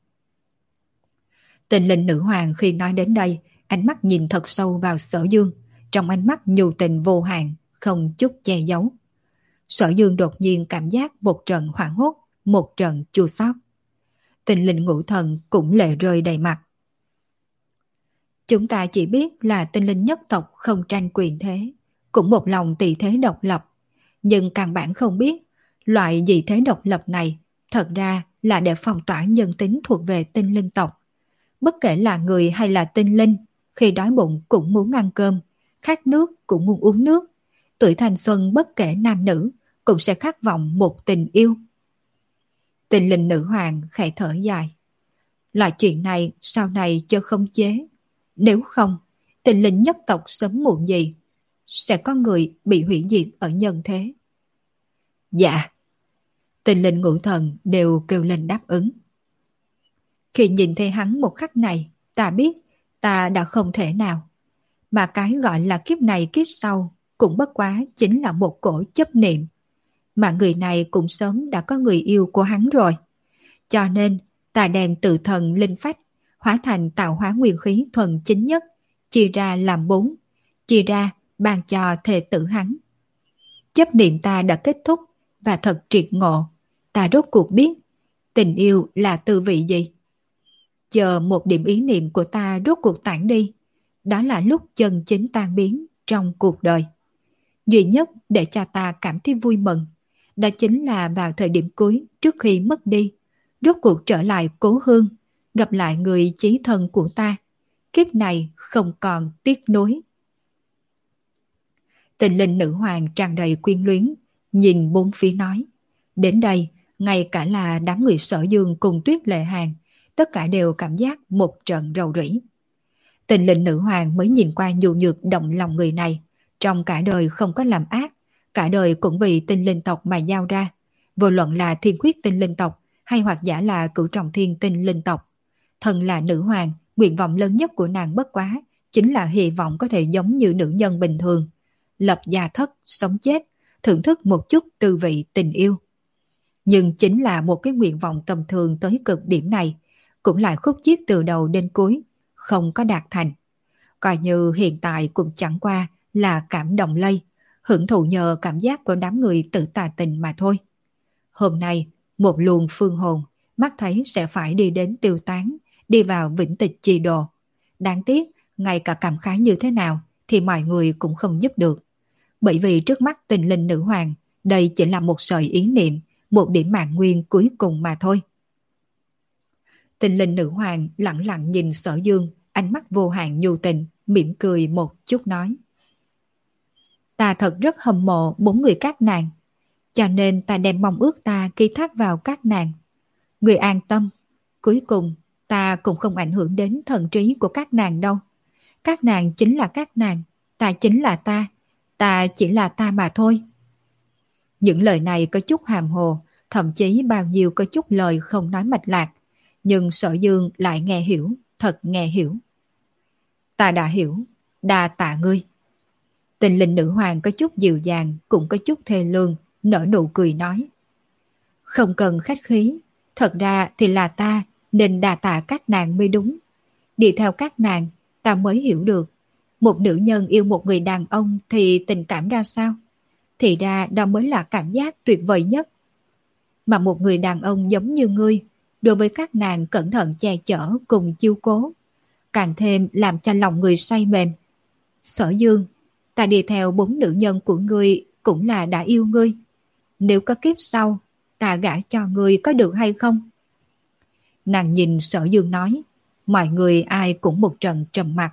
Tinh linh nữ hoàng khi nói đến đây, ánh mắt nhìn thật sâu vào Sở Dương, trong ánh mắt nhu tình vô hạn, không chút che giấu. Sở Dương đột nhiên cảm giác một trận hoảng hốt, một trận chua xót. Tinh linh ngũ thần cũng lệ rơi đầy mặt. Chúng ta chỉ biết là tinh linh nhất tộc không tranh quyền thế, cũng một lòng tỳ thế độc lập. Nhưng căn bản không biết, loại dị thế độc lập này thật ra là để phong tỏa nhân tính thuộc về tinh linh tộc. Bất kể là người hay là tinh linh, khi đói bụng cũng muốn ăn cơm, khát nước cũng muốn uống nước. Tuổi thanh xuân bất kể nam nữ cũng sẽ khát vọng một tình yêu. Tinh linh nữ hoàng khẽ thở dài. Loại chuyện này sau này chớ không chế. Nếu không, tinh linh nhất tộc sớm muộn gì sẽ có người bị hủy diệt ở nhân thế. Dạ. Tinh linh ngũ thần đều kêu lên đáp ứng. Khi nhìn thấy hắn một khắc này, ta biết ta đã không thể nào. Mà cái gọi là kiếp này kiếp sau cũng bất quá chính là một cổ chấp niệm. Mà người này cũng sớm đã có người yêu của hắn rồi. Cho nên ta đem tự thần linh phách hóa thành tạo hóa nguyên khí thuần chính nhất, chia ra làm bốn, chia ra ban cho thề tử hắn. Chấp niệm ta đã kết thúc và thật triệt ngộ, ta rốt cuộc biết tình yêu là tư vị gì. Chờ một điểm ý niệm của ta rốt cuộc tản đi, đó là lúc chân chính tan biến trong cuộc đời. Duy nhất để cho ta cảm thấy vui mừng, đó chính là vào thời điểm cuối trước khi mất đi, rốt cuộc trở lại cố hương, gặp lại người chí thân của ta. Kiếp này không còn tiếc nuối. Tình linh nữ hoàng tràn đầy quyến luyến, nhìn bốn phía nói. Đến đây, ngay cả là đám người Sở Dương cùng Tuyết Lệ Hàn, tất cả đều cảm giác một trận rầu rĩ. Tình linh nữ hoàng mới nhìn qua nhu nhược động lòng người này, trong cả đời không có làm ác, cả đời cũng vì tinh linh tộc mà giao ra, vô luận là thiên khuyết tinh linh tộc hay hoặc giả là cửu trọng thiên tinh linh tộc. Thân là nữ hoàng, nguyện vọng lớn nhất của nàng bất quá chính là hy vọng có thể giống như nữ nhân bình thường, lập gia thất, sống chết, thưởng thức một chút tư vị tình yêu. Nhưng chính là một cái nguyện vọng tầm thường tới cực điểm này, cũng lại khúc chiết từ đầu đến cuối, không có đạt thành. Coi như hiện tại cũng chẳng qua là cảm động lây, hưởng thụ nhờ cảm giác của đám người tự tà tình mà thôi. Hôm nay, một luồng phương hồn, mắt thấy sẽ phải đi đến tiêu tán, đi vào vĩnh tịch chi đồ. Đáng tiếc, ngay cả cảm khái như thế nào thì mọi người cũng không giúp được. Bởi vì trước mắt tình linh nữ hoàng, đây chỉ là một sợi ý niệm, một điểm mạng nguyên cuối cùng mà thôi. Tình linh nữ hoàng lặng lặng nhìn Sở Dương, ánh mắt vô hạn nhu tình, mỉm cười một chút nói. Ta thật rất hâm mộ bốn người các nàng, cho nên ta đem mong ước ta ký thác vào các nàng. Người an tâm, cuối cùng ta cũng không ảnh hưởng đến thần trí của các nàng đâu. Các nàng chính là các nàng, ta chính là ta, ta chỉ là ta mà thôi. Những lời này có chút hàm hồ, thậm chí bao nhiêu có chút lời không nói mạch lạc, nhưng Sở Dương lại nghe hiểu, thật nghe hiểu. Ta đã hiểu, đa tạ ngươi. Tình linh nữ hoàng có chút dịu dàng, cũng có chút thê lương, nở nụ cười nói. Không cần khách khí, thật ra thì là ta nên đa tạ các nàng mới đúng. Đi theo các nàng, ta mới hiểu được, một nữ nhân yêu một người đàn ông thì tình cảm ra sao? Thì ra đó mới là cảm giác tuyệt vời nhất. Mà một người đàn ông giống như ngươi, đối với các nàng cẩn thận che chở cùng chiêu cố, càng thêm làm cho lòng người say mềm. Sở Dương, ta đi theo bốn nữ nhân của ngươi cũng là đã yêu ngươi. Nếu có kiếp sau, ta gả cho ngươi có được hay không? Nàng nhìn Sở Dương nói, mọi người ai cũng một trận trầm mặc.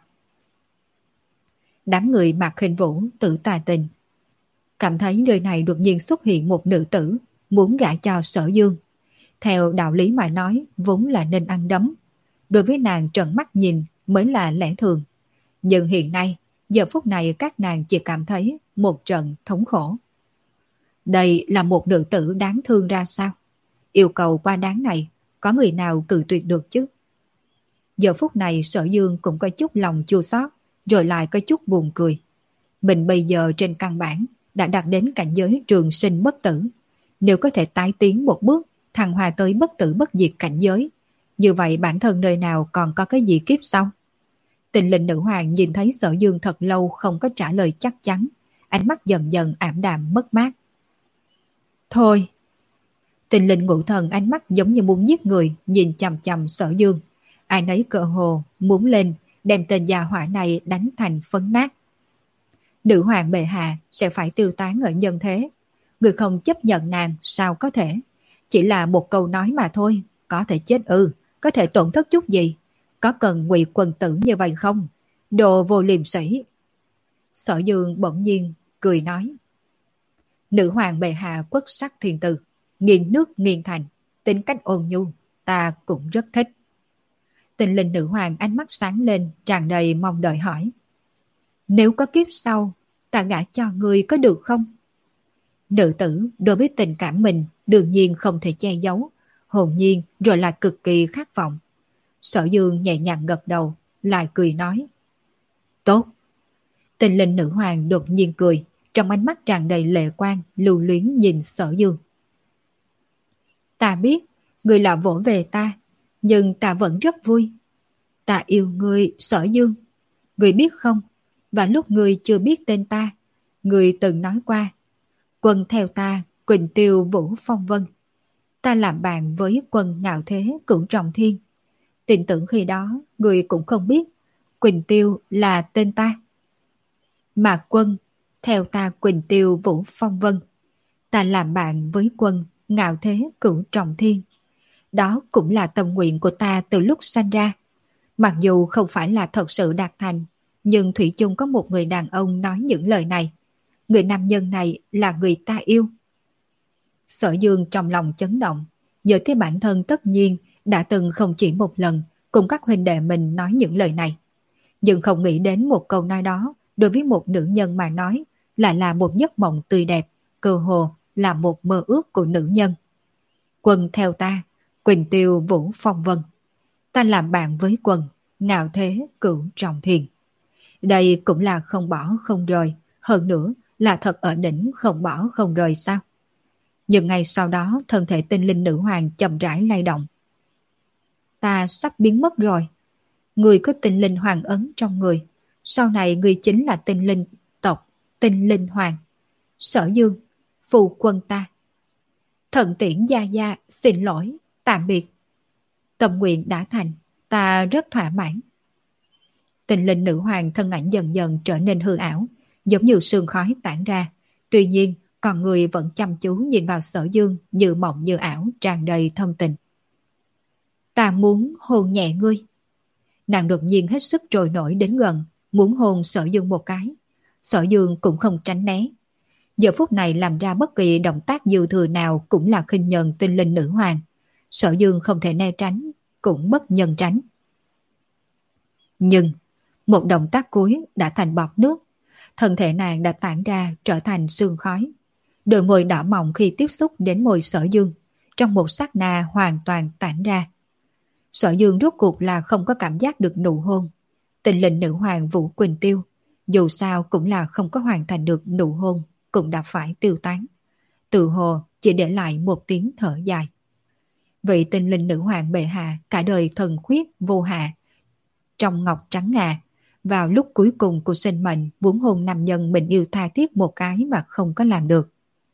Đám người Mạc Khinh Vũ tự tà tình, cảm thấy nơi này đột nhiên xuất hiện một nữ tử muốn gả cho Sở Dương. Theo đạo lý mà nói vốn là nên ăn đấm, đối với nàng trợn mắt nhìn mới là lẽ thường. Nhưng hiện nay, giờ phút này các nàng chỉ cảm thấy một trận thống khổ. Đây là một nữ tử đáng thương ra sao? Yêu cầu qua đáng này, có người nào cự tuyệt được chứ? Giờ phút này Sở Dương cũng có chút lòng chua xót, rồi lại có chút buồn cười. Mình bây giờ trên căn bản đã đạt đến cảnh giới trường sinh bất tử. Nếu có thể tái tiến một bước, thăng hoa tới bất tử bất diệt cảnh giới, như vậy bản thân nơi nào còn có cái gì kiếp sau? Tình linh nữ hoàng nhìn thấy Sở Dương thật lâu không có trả lời chắc chắn, ánh mắt dần dần ảm đạm mất mát. Thôi. Tình linh ngũ thần ánh mắt giống như muốn giết người, nhìn chằm chằm Sở Dương. Ai nấy cỡ hồ muốn lên đem tên già hỏa này đánh thành phấn nát. Nữ hoàng bệ hạ sẽ phải tiêu tán ở nhân thế. Người không chấp nhận nàng sao có thể? Chỉ là một câu nói mà thôi, có thể chết ư, có thể tổn thất chút gì? Có cần ngụy quần tử như vậy không? Đồ vô liêm sỉ. Sở Dương bỗng nhiên cười nói. Nữ hoàng bệ hạ quốc sắc thiên tư, nghiền nước nghiền thành, tính cách ôn nhu, ta cũng rất thích. Tình linh nữ hoàng ánh mắt sáng lên, tràn đầy mong đợi hỏi. Nếu có kiếp sau, ta gả cho ngươi có được không? Nữ tử đối với tình cảm mình đương nhiên không thể che giấu, hồn nhiên rồi lại cực kỳ khát vọng. Sở Dương nhẹ nhàng gật đầu, lại cười nói. Tốt. Tình linh nữ hoàng đột nhiên cười, trong ánh mắt tràn đầy lệ quang, lưu luyến nhìn Sở Dương. Ta biết, ngươi là vỗ về ta, nhưng ta vẫn rất vui. Ta yêu ngươi, Sở Dương. Ngươi biết không, và lúc ngươi chưa biết tên ta, ngươi từng nói qua, quân theo ta, Quỳnh Tiêu Vũ Phong Vân. Ta làm bạn với quân ngạo thế cửu trọng thiên. Tin tưởng khi đó, ngươi cũng không biết, Quỳnh Tiêu là tên ta. Mà quân, theo ta Quỳnh Tiêu Vũ Phong Vân. Ta làm bạn với quân ngạo thế cửu trọng thiên. Đó cũng là tâm nguyện của ta từ lúc sanh ra. Mặc dù không phải là thật sự đạt thành, nhưng thủy chung có một người đàn ông nói những lời này. Người nam nhân này là người ta yêu. Sở Dương trong lòng chấn động, nhớ tới bản thân tất nhiên đã từng không chỉ một lần cùng các huynh đệ mình nói những lời này. Nhưng không nghĩ đến một câu nói đó đối với một nữ nhân mà nói lại là một giấc mộng tươi đẹp, cơ hồ là một mơ ước của nữ nhân. Quân theo ta, Quỳnh Tiêu Vũ Phong Vân. Ta làm bạn với quân, ngạo thế cửu trọng thiên. Đây cũng là không bỏ không rời, hơn nữa là thật ở đỉnh không bỏ không rời sao? Nhưng ngay sau đó thân thể tinh linh nữ hoàng chậm rãi lay động. Ta sắp biến mất rồi. Người có tinh linh hoàng ấn trong người. Sau này người chính là tinh linh tộc, tinh linh hoàng. Sở Dương, phụ quân ta. Thần tiễn gia gia, xin lỗi, tạm biệt. Tâm nguyện đã thành, ta rất thỏa mãn. Tinh linh nữ hoàng thân ảnh dần dần trở nên hư ảo, giống như sương khói tản ra. Tuy nhiên, còn người vẫn chăm chú nhìn vào Sở Dương như mộng như ảo, tràn đầy thâm tình. Ta muốn hôn nhẹ ngươi. Nàng đột nhiên hết sức trồi nổi đến gần, muốn hôn Sở Dương một cái. Sở Dương cũng không tránh né. Giờ phút này làm ra bất kỳ động tác dư thừa nào cũng là khinh nhờn tinh linh nữ hoàng. Sở Dương không thể né tránh, cũng bất nhân tránh. Nhưng, một động tác cuối đã thành bọt nước. Thân thể nàng đã tản ra trở thành sương khói. Đôi môi đỏ mọng khi tiếp xúc đến môi Sở Dương, trong một sát na hoàn toàn tản ra. Sở Dương rốt cuộc là không có cảm giác được nụ hôn. Tình linh nữ hoàng Vũ Quỳnh Tiêu, dù sao cũng là không có hoàn thành được nụ hôn, cũng đã phải tiêu tán. Tự hồ chỉ để lại một tiếng thở dài. Vị tình linh nữ hoàng bệ hạ cả đời thần khuyết vô hạ, trong ngọc trắng ngà, vào lúc cuối cùng của sinh mệnh muốn hôn nam nhân mình yêu tha thiết một cái mà không có làm được.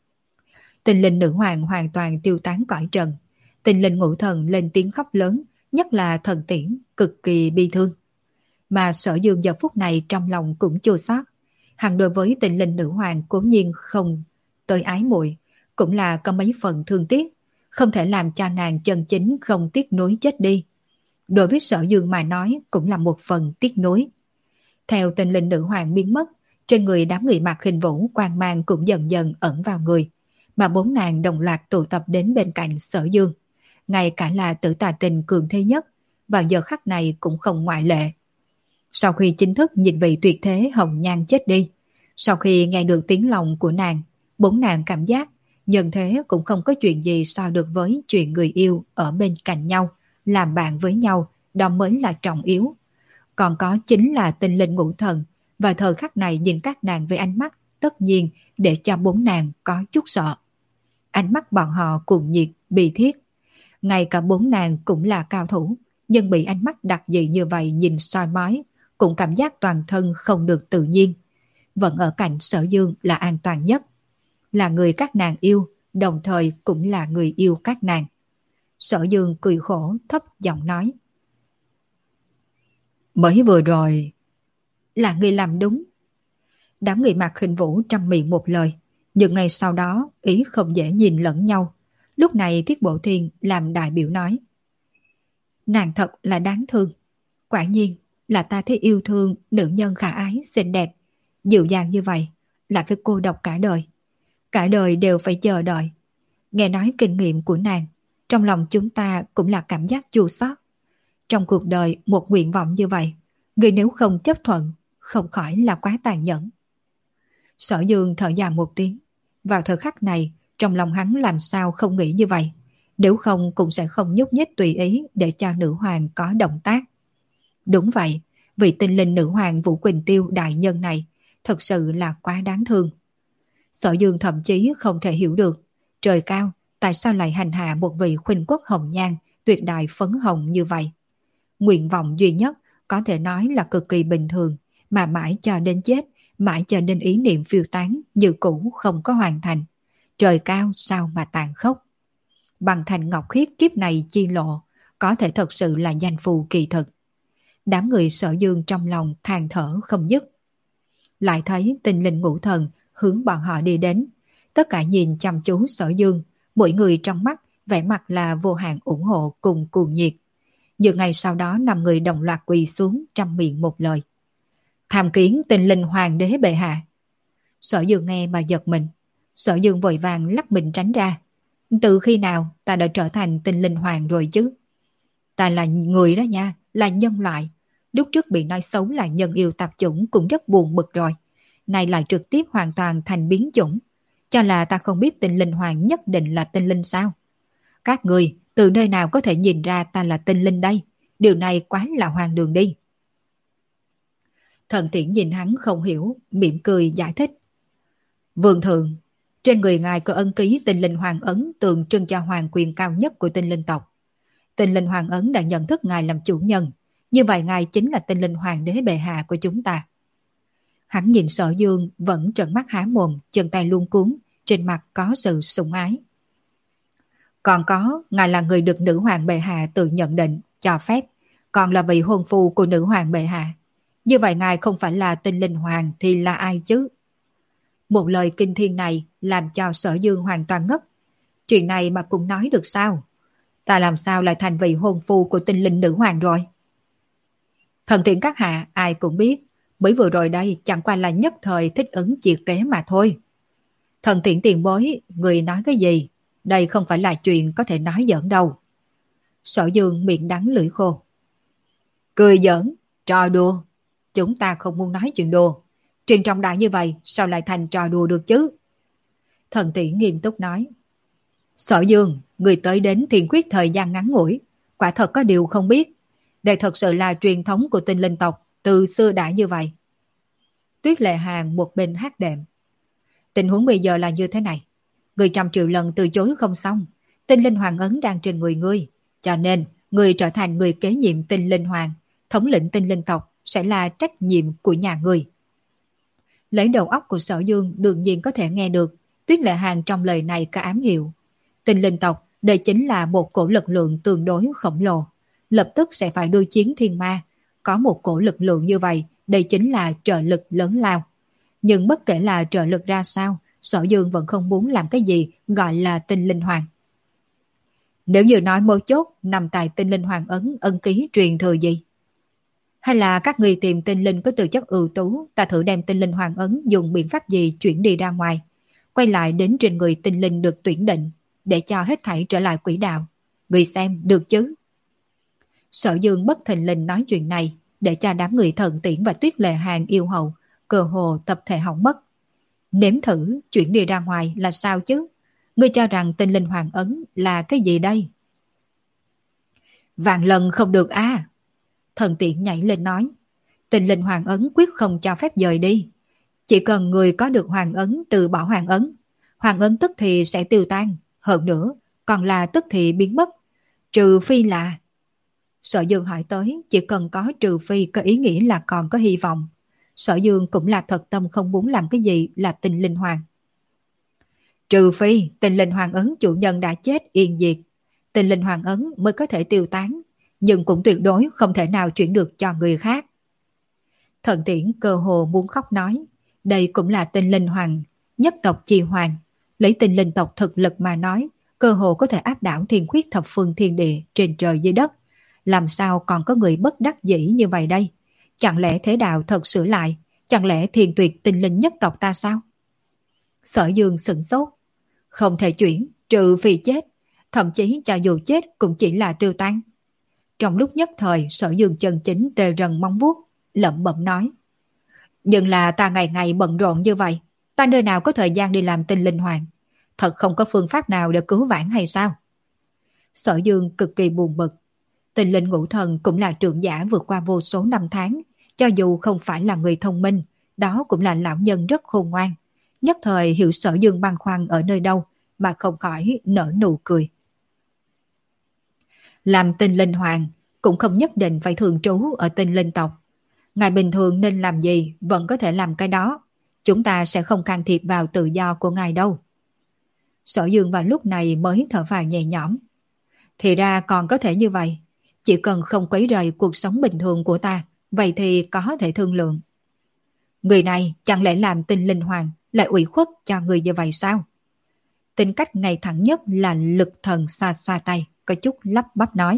Tình linh nữ hoàng hoàn toàn tiêu tán cõi trần. Tình linh ngũ thần lên tiếng khóc lớn, nhất là thần tiễn, cực kỳ bi thương. Mà Sở Dương giờ phút này trong lòng cũng chua xót. Hắn đối với tình linh nữ hoàng cố nhiên không tới ái muội, cũng là có mấy phần thương tiếc, không thể làm cho nàng chân chính không tiếc nuối chết đi. Đối với Sở Dương mà nói cũng là một phần tiếc nuối. Theo tình linh nữ hoàng biến mất, trên người đám người Mạc Khinh Vũ quang mang cũng dần dần ẩn vào người, mà bốn nàng đồng loạt tụ tập đến bên cạnh Sở Dương. Ngay cả là Tử Tà Tình cường thế nhất, vào giờ khắc này cũng không ngoại lệ. Sau khi chính thức nhìn vị tuyệt thế hồng nhan chết đi, sau khi nghe được tiếng lòng của nàng, bốn nàng cảm giác nhân thế cũng không có chuyện gì so được với chuyện người yêu ở bên cạnh nhau, làm bạn với nhau, đó mới là trọng yếu. Còn có chính là tinh linh ngũ thần, và thời khắc này nhìn các nàng với ánh mắt tất nhiên để cho bốn nàng có chút sợ. Ánh mắt bọn họ cuồng nhiệt, bi thiết. Ngay cả bốn nàng cũng là cao thủ, nhưng bị ánh mắt đặc dị như vậy nhìn soi mói, cũng cảm giác toàn thân không được tự nhiên. Vẫn ở cạnh Sở Dương là an toàn nhất. Là người các nàng yêu, đồng thời cũng là người yêu các nàng. Sở Dương cười khổ thấp giọng nói. Mới vừa rồi là người làm đúng. Đám người Mạc Khinh Vũ trăm miệng một lời, nhưng ngay sau đó ý không dễ nhìn lẫn nhau. Lúc này Tiết Bộ Thiên làm đại biểu nói. Nàng thật là đáng thương. Quả nhiên là ta thấy yêu thương nữ nhân khả ái, xinh đẹp, dịu dàng như vậy, lại phải cô độc cả đời. Cả đời đều phải chờ đợi. Nghe nói kinh nghiệm của nàng, trong lòng chúng ta cũng là cảm giác chua xót. Trong cuộc đời một nguyện vọng như vậy, người nếu không chấp thuận, không khỏi là quá tàn nhẫn. Sở Dương thở dài một tiếng. Vào thời khắc này, trong lòng hắn làm sao không nghĩ như vậy. Nếu không cũng sẽ không nhúc nhích tùy ý để cho nữ hoàng có động tác. Đúng vậy, vị tinh linh nữ hoàng Vũ Quỳnh Tiêu đại nhân này thật sự là quá đáng thương. Sở Dương thậm chí không thể hiểu được, trời cao, tại sao lại hành hạ một vị khuynh quốc hồng nhan, tuyệt đại phấn hồng như vậy. Nguyện vọng duy nhất có thể nói là cực kỳ bình thường, mà mãi cho đến chết, mãi cho đến ý niệm phiêu tán như cũ không có hoàn thành. Trời cao sao mà tàn khốc. Bằng thành ngọc khiết kiếp này chi lộ, có thể thật sự là danh phù kỳ thực. Đám người Sở Dương trong lòng than thở không dứt. Lại thấy tinh linh ngũ thần hướng bọn họ đi đến. Tất cả nhìn chăm chú Sở Dương, mỗi người trong mắt vẻ mặt là vô hạn ủng hộ cùng cuồng nhiệt. Nhưng ngày sau đó năm người đồng loạt quỳ xuống trăm miệng một lời. Tham kiến tinh linh hoàng đế bệ hạ. Sở Dương nghe mà giật mình. Sở Dương vội vàng lắc mình tránh ra. Từ khi nào ta đã trở thành tinh linh hoàng rồi chứ? Ta là người đó nha, là nhân loại. Lúc trước bị nói xấu là nhân yêu tạp chủng cũng rất buồn bực rồi. Nay lại trực tiếp hoàn toàn thành biến chủng. Cho là ta không biết tinh linh hoàng nhất định là tinh linh sao? Các người từ nơi nào có thể nhìn ra ta là tinh linh đây? Điều này quá là hoang đường đi. Thần Tiễn nhìn hắn không hiểu, mỉm cười giải thích. Vương thượng, trên người ngài có ân ký tinh linh hoàng ấn tượng trưng cho hoàng quyền cao nhất của tinh linh tộc. Tinh linh hoàng ấn đã nhận thức ngài làm chủ nhân, như vậy ngài chính là tinh linh hoàng đế bệ hạ của chúng ta. Hắn nhìn Sở Dương vẫn trợn mắt há mồm, chân tay luống cuống, trên mặt có sự sủng ái. Còn có, ngài là người được nữ hoàng bệ hạ tự nhận định, cho phép, còn là vị hôn phu của nữ hoàng bệ hạ. Như vậy ngài không phải là tinh linh hoàng thì là ai chứ? Một lời kinh thiên này làm cho Sở Dương hoàn toàn ngất. Chuyện này mà cũng nói được sao? Ta làm sao lại thành vị hôn phu của tinh linh nữ hoàng rồi? Thần tiện các hạ ai cũng biết, mới vừa rồi đây chẳng qua là nhất thời thích ứng chiệt kế mà thôi. Thần tiện tiền bối, người nói cái gì? Đây không phải là chuyện có thể nói giỡn đâu. Sở Dương miệng đắng lưỡi khô. Cười giỡn, trò đùa. Chúng ta không muốn nói chuyện đùa. Chuyện trọng đại như vậy sao lại thành trò đùa được chứ? Thần tiễn nghiêm túc nói. Sở Dương, người tới đến Thiên Khuyết thời gian ngắn ngủi, quả thật có điều không biết. Đây thật sự là truyền thống của tinh linh tộc, từ xưa đã như vậy. Tuyết Lệ Hàn một bên hát đệm. Tình huống bây giờ là như thế này. Người trăm triệu lần từ chối không xong. Tinh linh hoàng ấn đang trên người ngươi. Cho nên, người trở thành người kế nhiệm tinh linh hoàng. Thống lĩnh tinh linh tộc sẽ là trách nhiệm của nhà ngươi. Lấy đầu óc của Sở Dương đương nhiên có thể nghe được. Tuyết Lệ Hàn trong lời này có ám hiệu. Tinh linh tộc, đây chính là một cổ lực lượng tương đối khổng lồ. Lập tức sẽ phải đối chiến thiên ma. Có một cổ lực lượng như vậy, đây chính là trợ lực lớn lao. Nhưng bất kể là trợ lực ra sao, Sở Dương vẫn không muốn làm cái gì gọi là tinh linh hoàng. Nếu như nói mấu chốt nằm tại tinh linh hoàng ấn ân ký truyền thừa gì? Hay là các người tìm tinh linh có tư chất ưu tú, ta thử đem tinh linh hoàng ấn dùng biện pháp gì chuyển đi ra ngoài, quay lại đến trên người tinh linh được tuyển định, để cho hết thảy trở lại quỹ đạo. Người xem được chứ? Sở Dương bất thình lình nói chuyện này, để cho đám người Thần Tiễn và Tuyết Lệ Hàn yêu hậu cơ hồ tập thể hỏng mất. Nếm thử chuyển đi ra ngoài là sao chứ? Ngươi cho rằng tinh linh hoàng ấn là cái gì đây? Vạn lần không được à? Thần Tiễn nhảy lên nói. Tinh linh hoàng ấn quyết không cho phép dời đi. Chỉ cần người có được hoàng ấn từ bỏ hoàng ấn, hoàng ấn tức thì sẽ tiêu tan. Hơn nữa, còn là tức thì biến mất. Trừ phi là... Sở Dương hỏi tới, chỉ cần có trừ phi có ý nghĩa là còn có hy vọng. Sở Dương cũng là thật tâm không muốn làm cái gì là tinh linh hoàng. Trừ phi tinh linh hoàng ấn chủ nhân đã chết yên diệt, tinh linh hoàng ấn mới có thể tiêu tán. nhưng cũng tuyệt đối không thể nào chuyển được cho người khác. Thần Tiễn cơ hồ muốn khóc nói, đây cũng là tinh linh hoàng, nhất tộc chi hoàng. Lấy tinh linh tộc thực lực mà nói, cơ hồ có thể áp đảo thiên khuyết thập phương thiên địa trên trời dưới đất. Làm sao còn có người bất đắc dĩ như vậy đây? Chẳng lẽ thế đạo thật sửa lại? Chẳng lẽ thiên tuyệt tinh linh nhất tộc ta sao? Sở Dương sửng sốt. Không thể chuyển, trừ phi chết. Thậm chí cho dù chết cũng chỉ là tiêu tan. Trong lúc nhất thời, Sở Dương chân chính tê rần móng vuốt, lẩm bẩm nói. Nhưng là ta ngày ngày bận rộn như vậy, ta nơi nào có thời gian đi làm tinh linh hoàng? Thật không có phương pháp nào để cứu vãn hay sao? Sở Dương cực kỳ buồn bực. Tinh linh ngũ thần cũng là trưởng giả vượt qua vô số năm tháng. Cho dù không phải là người thông minh, đó cũng là lão nhân rất khôn ngoan. Nhất thời hiểu Sở Dương băn khoăn ở nơi đâu mà không khỏi nở nụ cười. Làm tinh linh hoàng cũng không nhất định phải thường trú ở tinh linh tộc. Ngài bình thường nên làm gì vẫn có thể làm cái đó. Chúng ta sẽ không can thiệp vào tự do của ngài đâu. Sở Dương vào lúc này mới thở vào nhẹ nhõm. Thì ra còn có thể như vậy. Chỉ cần không quấy rầy cuộc sống bình thường của ta, vậy thì có thể thương lượng. Người này chẳng lẽ làm tinh linh hoàng lại ủy khuất cho người như vậy sao? Tính cách ngày thẳng nhất là lực thần xoa xoa tay, có chút lắp bắp nói.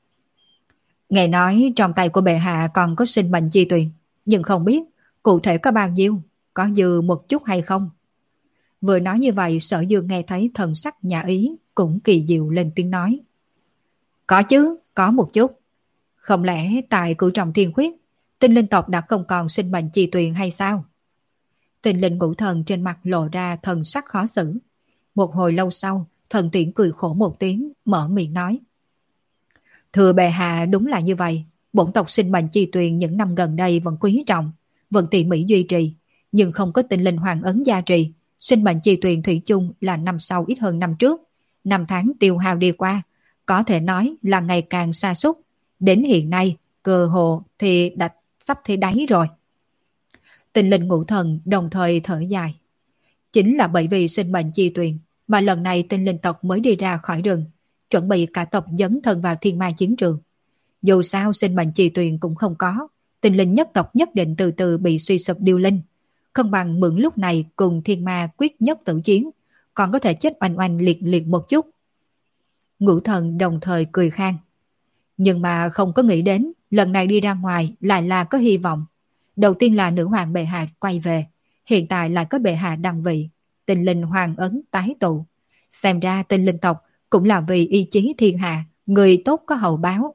Nghe nói trong tay của bệ hạ còn có sinh mệnh chi tuyền, nhưng không biết cụ thể có bao nhiêu, có dư một chút hay không. Vừa nói như vậy, Sở Dương nghe thấy thần sắc nhã ý cũng kỳ diệu lên tiếng nói. Có chứ, có một chút. Không lẽ tại cửu trọng thiên khuyết, tinh linh tộc đã không còn sinh mệnh chi tuyền hay sao? Tinh linh ngũ thần trên mặt lộ ra thần sắc khó xử. Một hồi lâu sau, thần tiễn cười khổ một tiếng, mở miệng nói. Thưa bệ hạ, đúng là như vậy. Bổn tộc sinh mệnh chi tuyền những năm gần đây vẫn quý trọng, vẫn tỉ mỉ duy trì, nhưng không có tinh linh hoàng ấn gia trì. Sinh mệnh chi tuyền thủy chung là năm sau ít hơn năm trước. Năm tháng tiêu hao đi qua, có thể nói là ngày càng sa sút. Đến hiện nay, cơ hồ thì đã sắp thấy đáy rồi. Tinh linh ngũ thần đồng thời thở dài. Chính là bởi vì sinh mệnh chi tuyền mà lần này tinh linh tộc mới đi ra khỏi rừng, chuẩn bị cả tộc dấn thân vào thiên ma chiến trường. Dù sao sinh mệnh chi tuyền cũng không có, tinh linh nhất tộc nhất định từ từ bị suy sụp điêu linh. Không bằng mượn lúc này cùng thiên ma quyết nhất tử chiến, còn có thể chết oanh oanh liệt liệt một chút. Ngũ thần đồng thời cười khan. Nhưng mà không có nghĩ đến lần này đi ra ngoài lại là có hy vọng. Đầu tiên là nữ hoàng bệ hạ quay về, hiện tại lại có bệ hạ đăng vị, tinh linh hoàng ấn tái tụ. Xem ra tinh linh tộc cũng là vì ý chí thiên hạ, người tốt có hậu báo.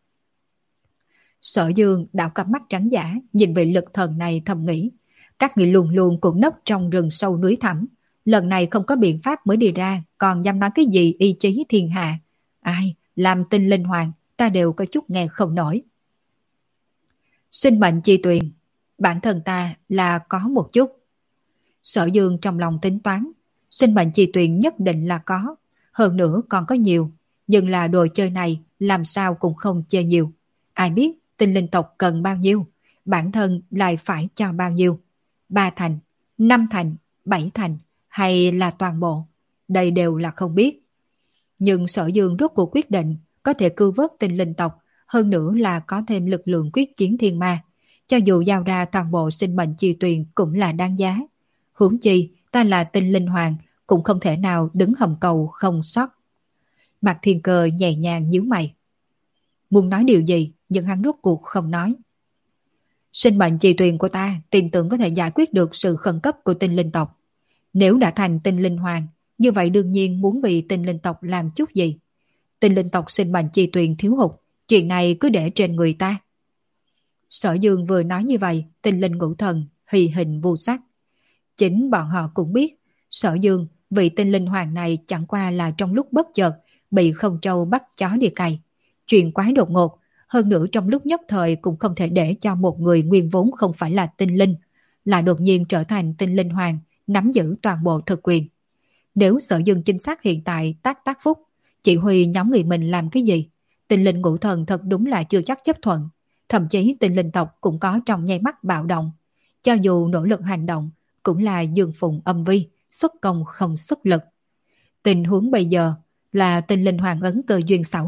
Sở Dương đảo cặp mắt trắng giả, nhìn vị lực thần này thầm nghĩ. Các người luôn luôn cũng nấp trong rừng sâu núi thẳm. Lần này không có biện pháp mới đi ra, còn dám nói cái gì ý chí thiên hạ. Ai, làm tinh linh hoàng, ta đều có chút nghe không nổi. Sinh mệnh chi tuyền, bản thân ta là có một chút. Sở Dương trong lòng tính toán, sinh mệnh chi tuyền nhất định là có, hơn nữa còn có nhiều, nhưng là đồ chơi này làm sao cũng không chơi nhiều. Ai biết tinh linh tộc cần bao nhiêu, bản thân lại phải cho bao nhiêu. Ba thành, năm thành, bảy thành hay là toàn bộ, đây đều là không biết. Nhưng Sở Dương rốt cuộc quyết định có thể cứu vớt tinh linh tộc, hơn nữa là có thêm lực lượng quyết chiến thiên ma. Cho dù giao ra toàn bộ sinh mệnh chi tuyền cũng là đáng giá. Huống chi ta là tinh linh hoàng, cũng không thể nào đứng hầm cầu không sót. Mạc Thiên Cơ nhẹ nhàng nhíu mày. Muốn nói điều gì nhưng hắn rốt cuộc không nói. Sinh mệnh chi tuyền của ta tin tưởng có thể giải quyết được sự khẩn cấp của tinh linh tộc. Nếu đã thành tinh linh hoàng, như vậy đương nhiên muốn vì tinh linh tộc làm chút gì. Tinh linh tộc sinh mệnh chi tuyền thiếu hụt, chuyện này cứ để trên người ta. Sở Dương vừa nói như vậy, tinh linh ngũ thần hì hình vô sắc. Chính bọn họ cũng biết, Sở Dương vị tinh linh hoàng này chẳng qua là trong lúc bất chợt bị không trâu bắt chó đi cày. Chuyện quá đột ngột, hơn nữa trong lúc nhất thời cũng không thể để cho một người nguyên vốn không phải là tinh linh, là đột nhiên trở thành tinh linh hoàng, nắm giữ toàn bộ thực quyền. Nếu Sở Dương chính xác hiện tại tác tác phúc, chỉ huy nhóm người mình làm cái gì, tinh linh ngũ thần thật đúng là chưa chắc chấp thuận. Thậm chí tinh linh tộc cũng có trong nháy mắt bạo động. Cho dù nỗ lực hành động, cũng là dương phụng âm vi, xuất công không xuất lực. Tình huống bây giờ là tinh linh hoàng ấn cơ duyên xảo hợp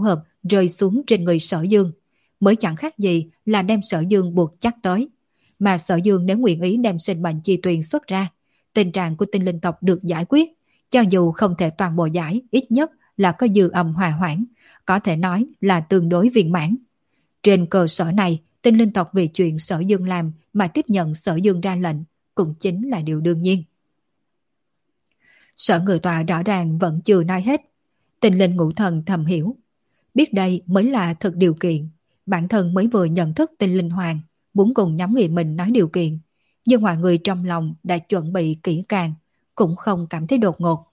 rơi xuống trên người Sở Dương, mới chẳng khác gì là đem Sở Dương buộc chắc tới. Mà Sở Dương nếu nguyện ý đem sinh mệnh chi tuyền xuất ra, tình trạng của tinh linh tộc được giải quyết, cho dù không thể toàn bộ giải, ít nhất là có dư âm hòa hoãn, có thể nói là tương đối viên mãn. Trên cơ sở này, tinh linh tộc vì chuyện Sở Dương làm mà tiếp nhận Sở Dương ra lệnh, cũng chính là điều đương nhiên. Sở Ngự Tọa rõ ràng vẫn chưa nói hết. Tinh linh ngũ thần thầm hiểu, biết đây mới là thực điều kiện. Bản thân mới vừa nhận thức tinh linh hoàng, muốn cùng nhóm người mình nói điều kiện, nhưng mọi người trong lòng đã chuẩn bị kỹ càng, cũng không cảm thấy đột ngột.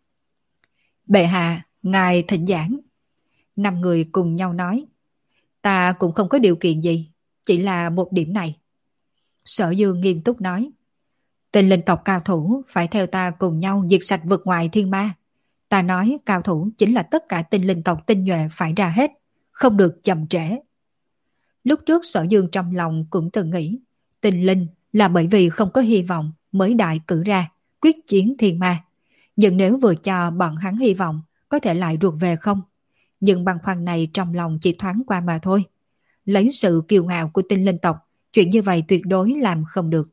Bệ hạ, ngài thỉnh giảng. Năm người cùng nhau nói, ta cũng không có điều kiện gì, chỉ là một điểm này. Sở Dương nghiêm túc nói, tinh linh tộc cao thủ phải theo ta cùng nhau diệt sạch vực ngoài thiên ma. Ta nói cao thủ chính là tất cả tinh linh tộc tinh nhuệ phải ra hết, không được chậm trễ. Lúc trước Sở Dương trong lòng cũng từng nghĩ, tinh linh là bởi vì không có hy vọng mới đại cử ra, quyết chiến thiên ma. Nhưng nếu vừa cho bọn hắn hy vọng, có thể lại ruột về không? Nhưng băn khoăn này trong lòng chỉ thoáng qua mà thôi. Lấy sự kiêu ngạo của tinh linh tộc, chuyện như vậy tuyệt đối làm không được.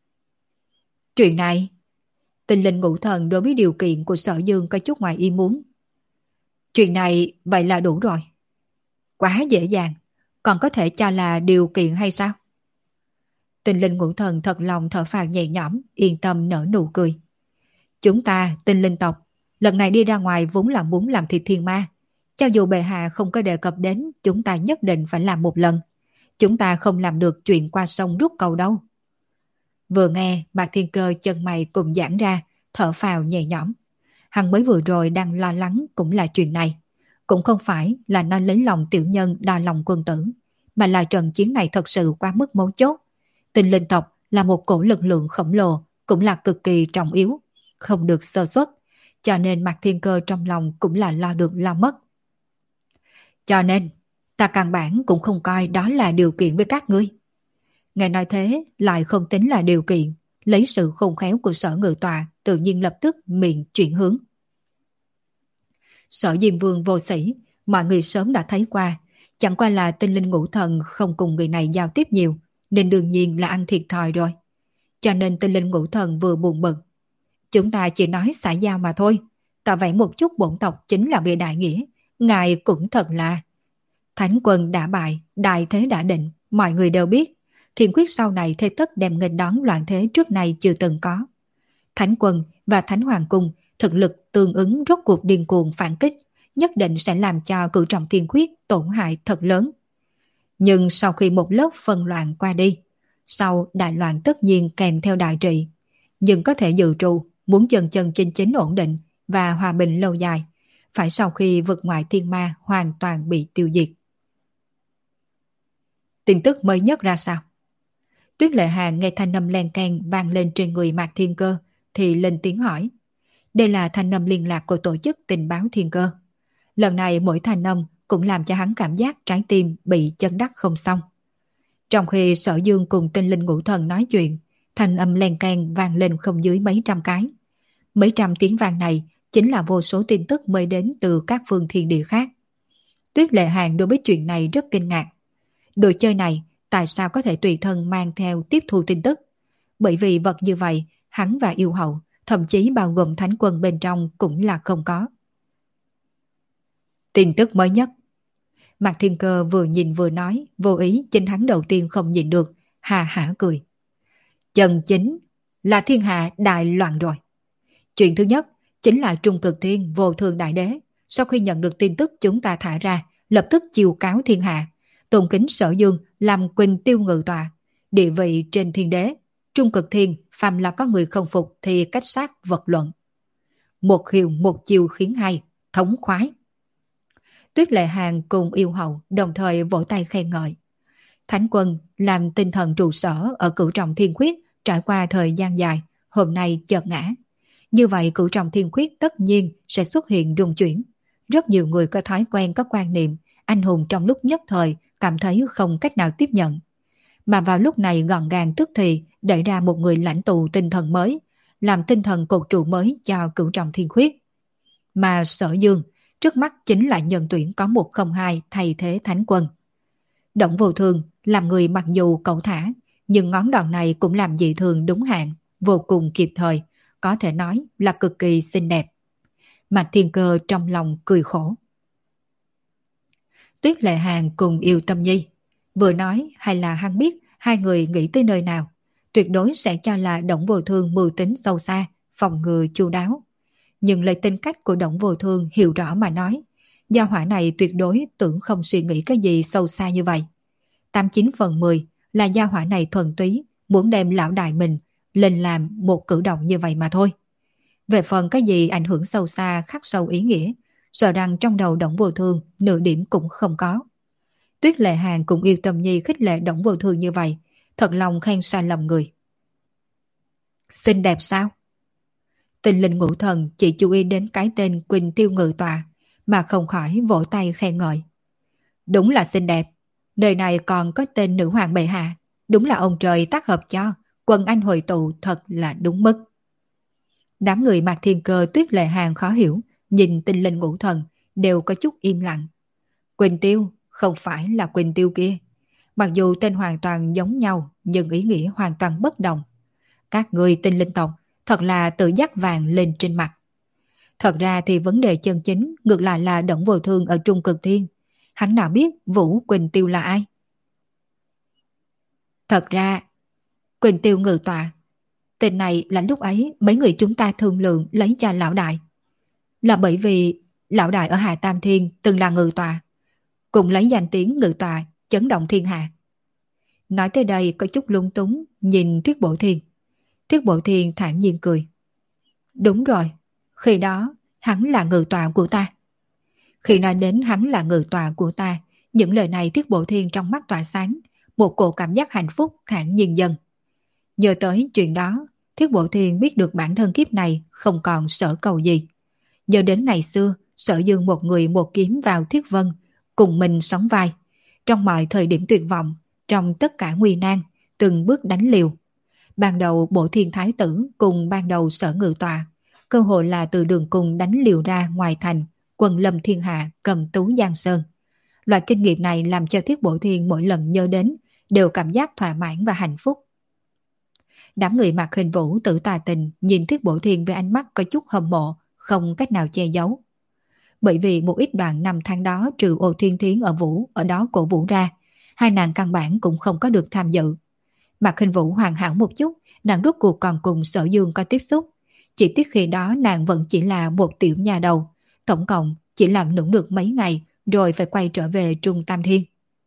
Chuyện này, tinh linh ngũ thần đối với điều kiện của Sở Dương có chút ngoài ý muốn. Chuyện này vậy là đủ rồi. Quá dễ dàng, còn có thể cho là điều kiện hay sao? Tinh linh ngũ thần thật lòng thở phào nhẹ nhõm, yên tâm nở nụ cười. Chúng ta, tinh linh tộc, lần này đi ra ngoài vốn là muốn làm thịt thiên ma. Cho dù bệ hạ không có đề cập đến, chúng ta nhất định phải làm một lần. Chúng ta không làm được chuyện qua sông rút cầu đâu. Vừa nghe, Mạc Thiên Cơ chân mày cùng giãn ra, thở phào nhẹ nhõm. Hắn mới vừa rồi đang lo lắng cũng là chuyện này. Cũng không phải là nó lấy lòng tiểu nhân đo lòng quân tử, mà là trận chiến này thật sự quá mức mấu chốt. Tinh linh tộc là một cổ lực lượng khổng lồ, cũng là cực kỳ trọng yếu, không được sơ suất, cho nên Mạc Thiên Cơ trong lòng cũng là lo được lo mất. Cho nên, ta căn bản cũng không coi đó là điều kiện với các ngươi. Ngài nói thế lại không tính là điều kiện, lấy sự khôn khéo của Sở Ngự Tọa tự nhiên lập tức miệng chuyển hướng. Sở Diêm Vương vô sĩ, mọi người sớm đã thấy qua, chẳng qua là tinh linh ngũ thần không cùng người này giao tiếp nhiều, nên đương nhiên là ăn thiệt thòi rồi. Cho nên tinh linh ngũ thần vừa buồn bực. Chúng ta chỉ nói xã giao mà thôi, tỏ vẻ một chút bổn tộc chính là về đại nghĩa, ngài cũng thật là. Thánh quân đã bại, đại thế đã định, mọi người đều biết. Thiên quyết sau này thế tất đem nghênh đón loạn thế trước này chưa từng có. Thánh quân và Thánh Hoàng Cung thực lực tương ứng rốt cuộc điên cuồng phản kích, nhất định sẽ làm cho cửu trọng thiên quyết tổn hại thật lớn. Nhưng sau khi một lớp phân loạn qua đi, sau đại loạn tất nhiên kèm theo đại trị, nhưng có thể dự trù muốn chân chân chính chính ổn định và hòa bình lâu dài, phải sau khi vực ngoại thiên ma hoàn toàn bị tiêu diệt. Tin tức mới nhất ra sao? Tuyết Lệ Hàn nghe thanh âm len keng vang lên trên người Mạc Thiên Cơ thì lên tiếng hỏi. Đây là thanh âm liên lạc của tổ chức tình báo Thiên Cơ. Lần này mỗi thanh âm cũng làm cho hắn cảm giác trái tim bị chấn đắc không xong. Trong khi Sở Dương cùng tinh linh ngũ thần nói chuyện, thanh âm len keng vang lên không dưới mấy trăm cái. Mấy trăm tiếng vang này chính là vô số tin tức mới đến từ các phương thiên địa khác. Tuyết Lệ Hàn đối với chuyện này rất kinh ngạc. Đồ chơi này tại sao có thể tùy thân mang theo tiếp thu tin tức? Bởi vì vật như vậy, hắn và yêu hậu, thậm chí bao gồm thánh quân bên trong cũng là không có. Tin tức mới nhất. Mạc Thiên Cơ vừa nhìn vừa nói, vô ý chính hắn đầu tiên không nhìn được, hà hả cười. Chân chính là thiên hạ đại loạn rồi. Chuyện thứ nhất chính là Trung Cực Thiên vô thường đại đế, sau khi nhận được tin tức chúng ta thả ra, lập tức chiêu cáo thiên hạ, tôn kính Sở Dương làm Quỳnh Tiêu Ngự Tọa, địa vị trên thiên đế. Trung Cực Thiên phàm là có người không phục thì cách sát vật luận. Một hiệu một chiều khiến hay, thống khoái. Tuyết Lệ Hàn cùng yêu hậu đồng thời vỗ tay khen ngợi. Thánh quân làm tinh thần trụ sở ở cửu trọng thiên khuyết trải qua thời gian dài, hôm nay chợt ngã. Như vậy cửu trọng thiên khuyết tất nhiên sẽ xuất hiện rung chuyển. Rất nhiều người có thói quen có quan niệm anh hùng trong lúc nhất thời cảm thấy không cách nào tiếp nhận. Mà vào lúc này gọn gàng tức thì đẩy ra một người lãnh tụ tinh thần mới, làm tinh thần cột trụ mới cho cửu trọng thiên khuyết. Mà Sở Dương trước mắt chính là nhân tuyển có một không hai thay thế thánh quân. Đổng Vô Thương làm người mặc dù cẩu thả, nhưng ngón đòn này cũng làm dị thường đúng hạn, vô cùng kịp thời, có thể nói là cực kỳ xinh đẹp. Mạc Thiên Cơ trong lòng cười khổ. Tuyết Lệ Hàng cùng Yêu Tâm Nhi, vừa nói hay là hắn biết hai người nghĩ tới nơi nào, tuyệt đối sẽ cho là Đổng Vô Thương mưu tính sâu xa, phòng ngừa chu đáo. Nhưng lấy tính cách của Đổng Vô Thương hiểu rõ mà nói, gia hỏa này tuyệt đối tưởng không suy nghĩ cái gì sâu xa như vậy. Tám chín phần mười là gia hỏa này thuần túy, muốn đem lão đại mình lên làm một cử động như vậy mà thôi. Về phần cái gì ảnh hưởng sâu xa khắc sâu ý nghĩa, sợ rằng trong đầu Đổng Vô Thương nửa điểm cũng không có. Tuyết Lệ Hàng cũng Yêu Tâm Nhi khích lệ Đổng Vô Thương như vậy, thật lòng khen sai lầm người. Xinh đẹp sao? Tình linh ngũ thần chỉ chú ý đến cái tên Quỳnh Tiêu Ngự Tọa mà không khỏi vỗ tay khen ngợi. Đúng là xinh đẹp, đời này còn có tên nữ hoàng bệ hạ, đúng là ông trời tác hợp cho, quần anh hội tụ thật là đúng mức. Đám người Mạc Thiên Cơ, Tuyết Lệ Hàng khó hiểu, nhìn tinh linh ngũ thần đều có chút im lặng. Quỳnh Tiêu không phải là Quỳnh Tiêu kia, mặc dù tên hoàn toàn giống nhau nhưng ý nghĩa hoàn toàn bất đồng. Các người tinh linh tộc thật là tự dắt vàng lên trên mặt. Thật ra thì vấn đề chân chính ngược lại là Đổng Vô Thương ở Trung Cực Thiên. Hắn nào biết Vũ Quỳnh Tiêu là ai? Thật ra, Quỳnh Tiêu Ngự Tọa, tên này là lúc ấy mấy người chúng ta thương lượng lấy cho lão đại. Là bởi vì lão đại ở Hà Tam Thiên từng là ngự tọa, cùng lấy danh tiếng ngự tọa chấn động thiên hạ. Nói tới đây có chút lung túng nhìn Thiết Bổ Thiên. Thiết Bổ Thiên thản nhiên cười. Đúng rồi, khi đó hắn là ngự tọa của ta. Khi nói đến hắn là ngự tọa của ta, những lời này Thiết Bổ Thiên trong mắt tỏa sáng, một cổ cảm giác hạnh phúc thản nhiên dần. Nhớ tới chuyện đó, Thiết Bổ Thiên biết được bản thân kiếp này không còn sở cầu gì. Nhớ đến ngày xưa, Sở Dương một người một kiếm vào Thiết Vân, cùng mình sống vai. Trong mọi thời điểm tuyệt vọng, trong tất cả nguy nan, từng bước đánh liều. Ban đầu Bộ Thiên Thái Tử cùng ban đầu Sở Ngự Tọa, cơ hội là từ đường cùng đánh liều ra ngoài thành, quần lâm thiên hạ cầm tú Giang Sơn. Loại kinh nghiệm này làm cho Thiết Bổ Thiên mỗi lần nhớ đến đều cảm giác thỏa mãn và hạnh phúc. Đám người Mạc Hình Vũ tự tà tình nhìn Thiết Bổ Thiên với ánh mắt có chút hâm mộ, không cách nào che giấu. Bởi vì một ít đoạn năm tháng đó trừ Ô Thiên Thiến ở Vũ ở đó cổ vũ ra, hai nàng căn bản cũng không có được tham dự. Mạc Hình Vũ hoàn hảo một chút, nàng rốt cuộc còn cùng Sở Dương có tiếp xúc. Chỉ tiếc khi đó nàng vẫn chỉ là một tiểu nhà đầu, tổng cộng chỉ làm nũng được mấy ngày rồi phải quay trở về Trung Tam Thiên.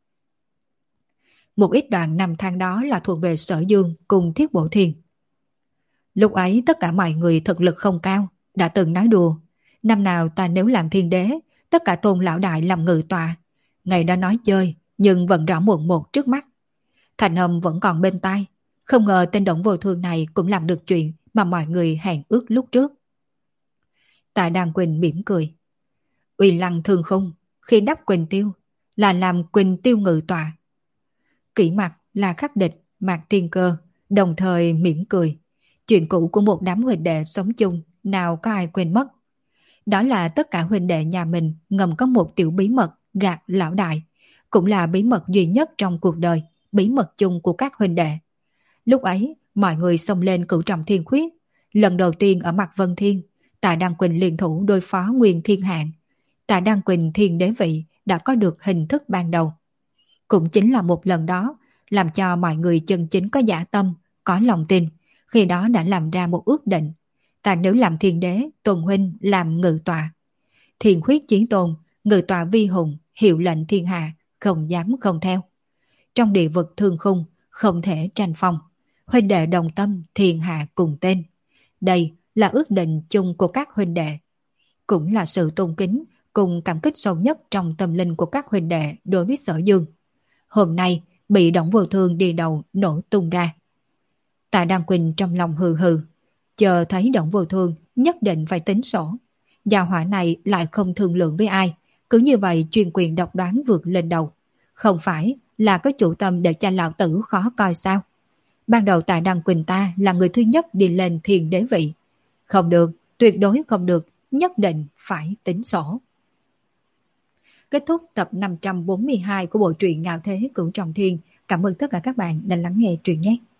Một ít đoạn năm tháng đó là thuộc về Sở Dương cùng Thiết Bổ Thiên. Lúc ấy tất cả mọi người thực lực không cao, đã từng nói đùa, năm nào ta nếu làm thiên đế, tất cả tôn lão đại làm ngự tọa. Ngày đó nói chơi, nhưng vẫn rõ muộn một trước mắt. Thành âm vẫn còn bên tai, không ngờ tên Đổng Vô Thương này cũng làm được chuyện mà mọi người hẹn ước lúc trước. Tạ Đan Quỳnh mỉm cười. Uy Lăng Thương Khung, khi đắp Quỳnh Tiêu, là làm Quỳnh Tiêu ngự tọa. Kỷ Mặc là khắc địch, Mạc Thiên Cơ, đồng thời mỉm cười. Chuyện cũ của một đám huynh đệ sống chung, nào có ai quên mất. Đó là tất cả huynh đệ nhà mình ngầm có một tiểu bí mật gạt lão đại, cũng là bí mật duy nhất trong cuộc đời, bí mật chung của các huynh đệ. Lúc ấy, mọi người xông lên cửu trọng thiên khuyết. Lần đầu tiên ở mặt Vân Thiên, Tạ Đan Quỳnh liên thủ đối phó Nguyên Thiên Hạng. Tạ Đan Quỳnh thiên đế vị đã có được hình thức ban đầu. Cũng chính là một lần đó, làm cho mọi người chân chính có dã tâm, có lòng tin, khi đó đã làm ra một ước định. Ta nếu làm thiên đế, Tôn huynh làm ngự tọa. Thiên khuyết chí tôn, ngự tọa vi hùng, hiệu lệnh thiên hạ, không dám không theo. Trong địa vực thương khung, không thể tranh phong. Huynh đệ đồng tâm, thiên hạ cùng tên. Đây là ước định chung của các huynh đệ. Cũng là sự tôn kính cùng cảm kích sâu nhất trong tâm linh của các huynh đệ đối với Sở Dương. Hôm nay bị Đổng Vô Thương đi đầu nổ tung ra. Tạ Đan Quỳnh trong lòng hừ hừ, chờ thấy Đổng Vô Thương nhất định phải tính sổ. Gia hỏa này lại không thương lượng với ai, cứ như vậy chuyên quyền độc đoán vượt lên đầu. Không phải là có chủ tâm để cho lão tử khó coi sao? Ban đầu Tạ Đan Quỳnh ta là người thứ nhất đi lên thiên đế vị. Không được, tuyệt đối không được, nhất định phải tính sổ. Kết thúc tập năm trăm bốn mươi hai của bộ truyện Ngạo Thế Cửu Trọng Thiên. Cảm ơn tất cả các bạn đã lắng nghe truyện nhé.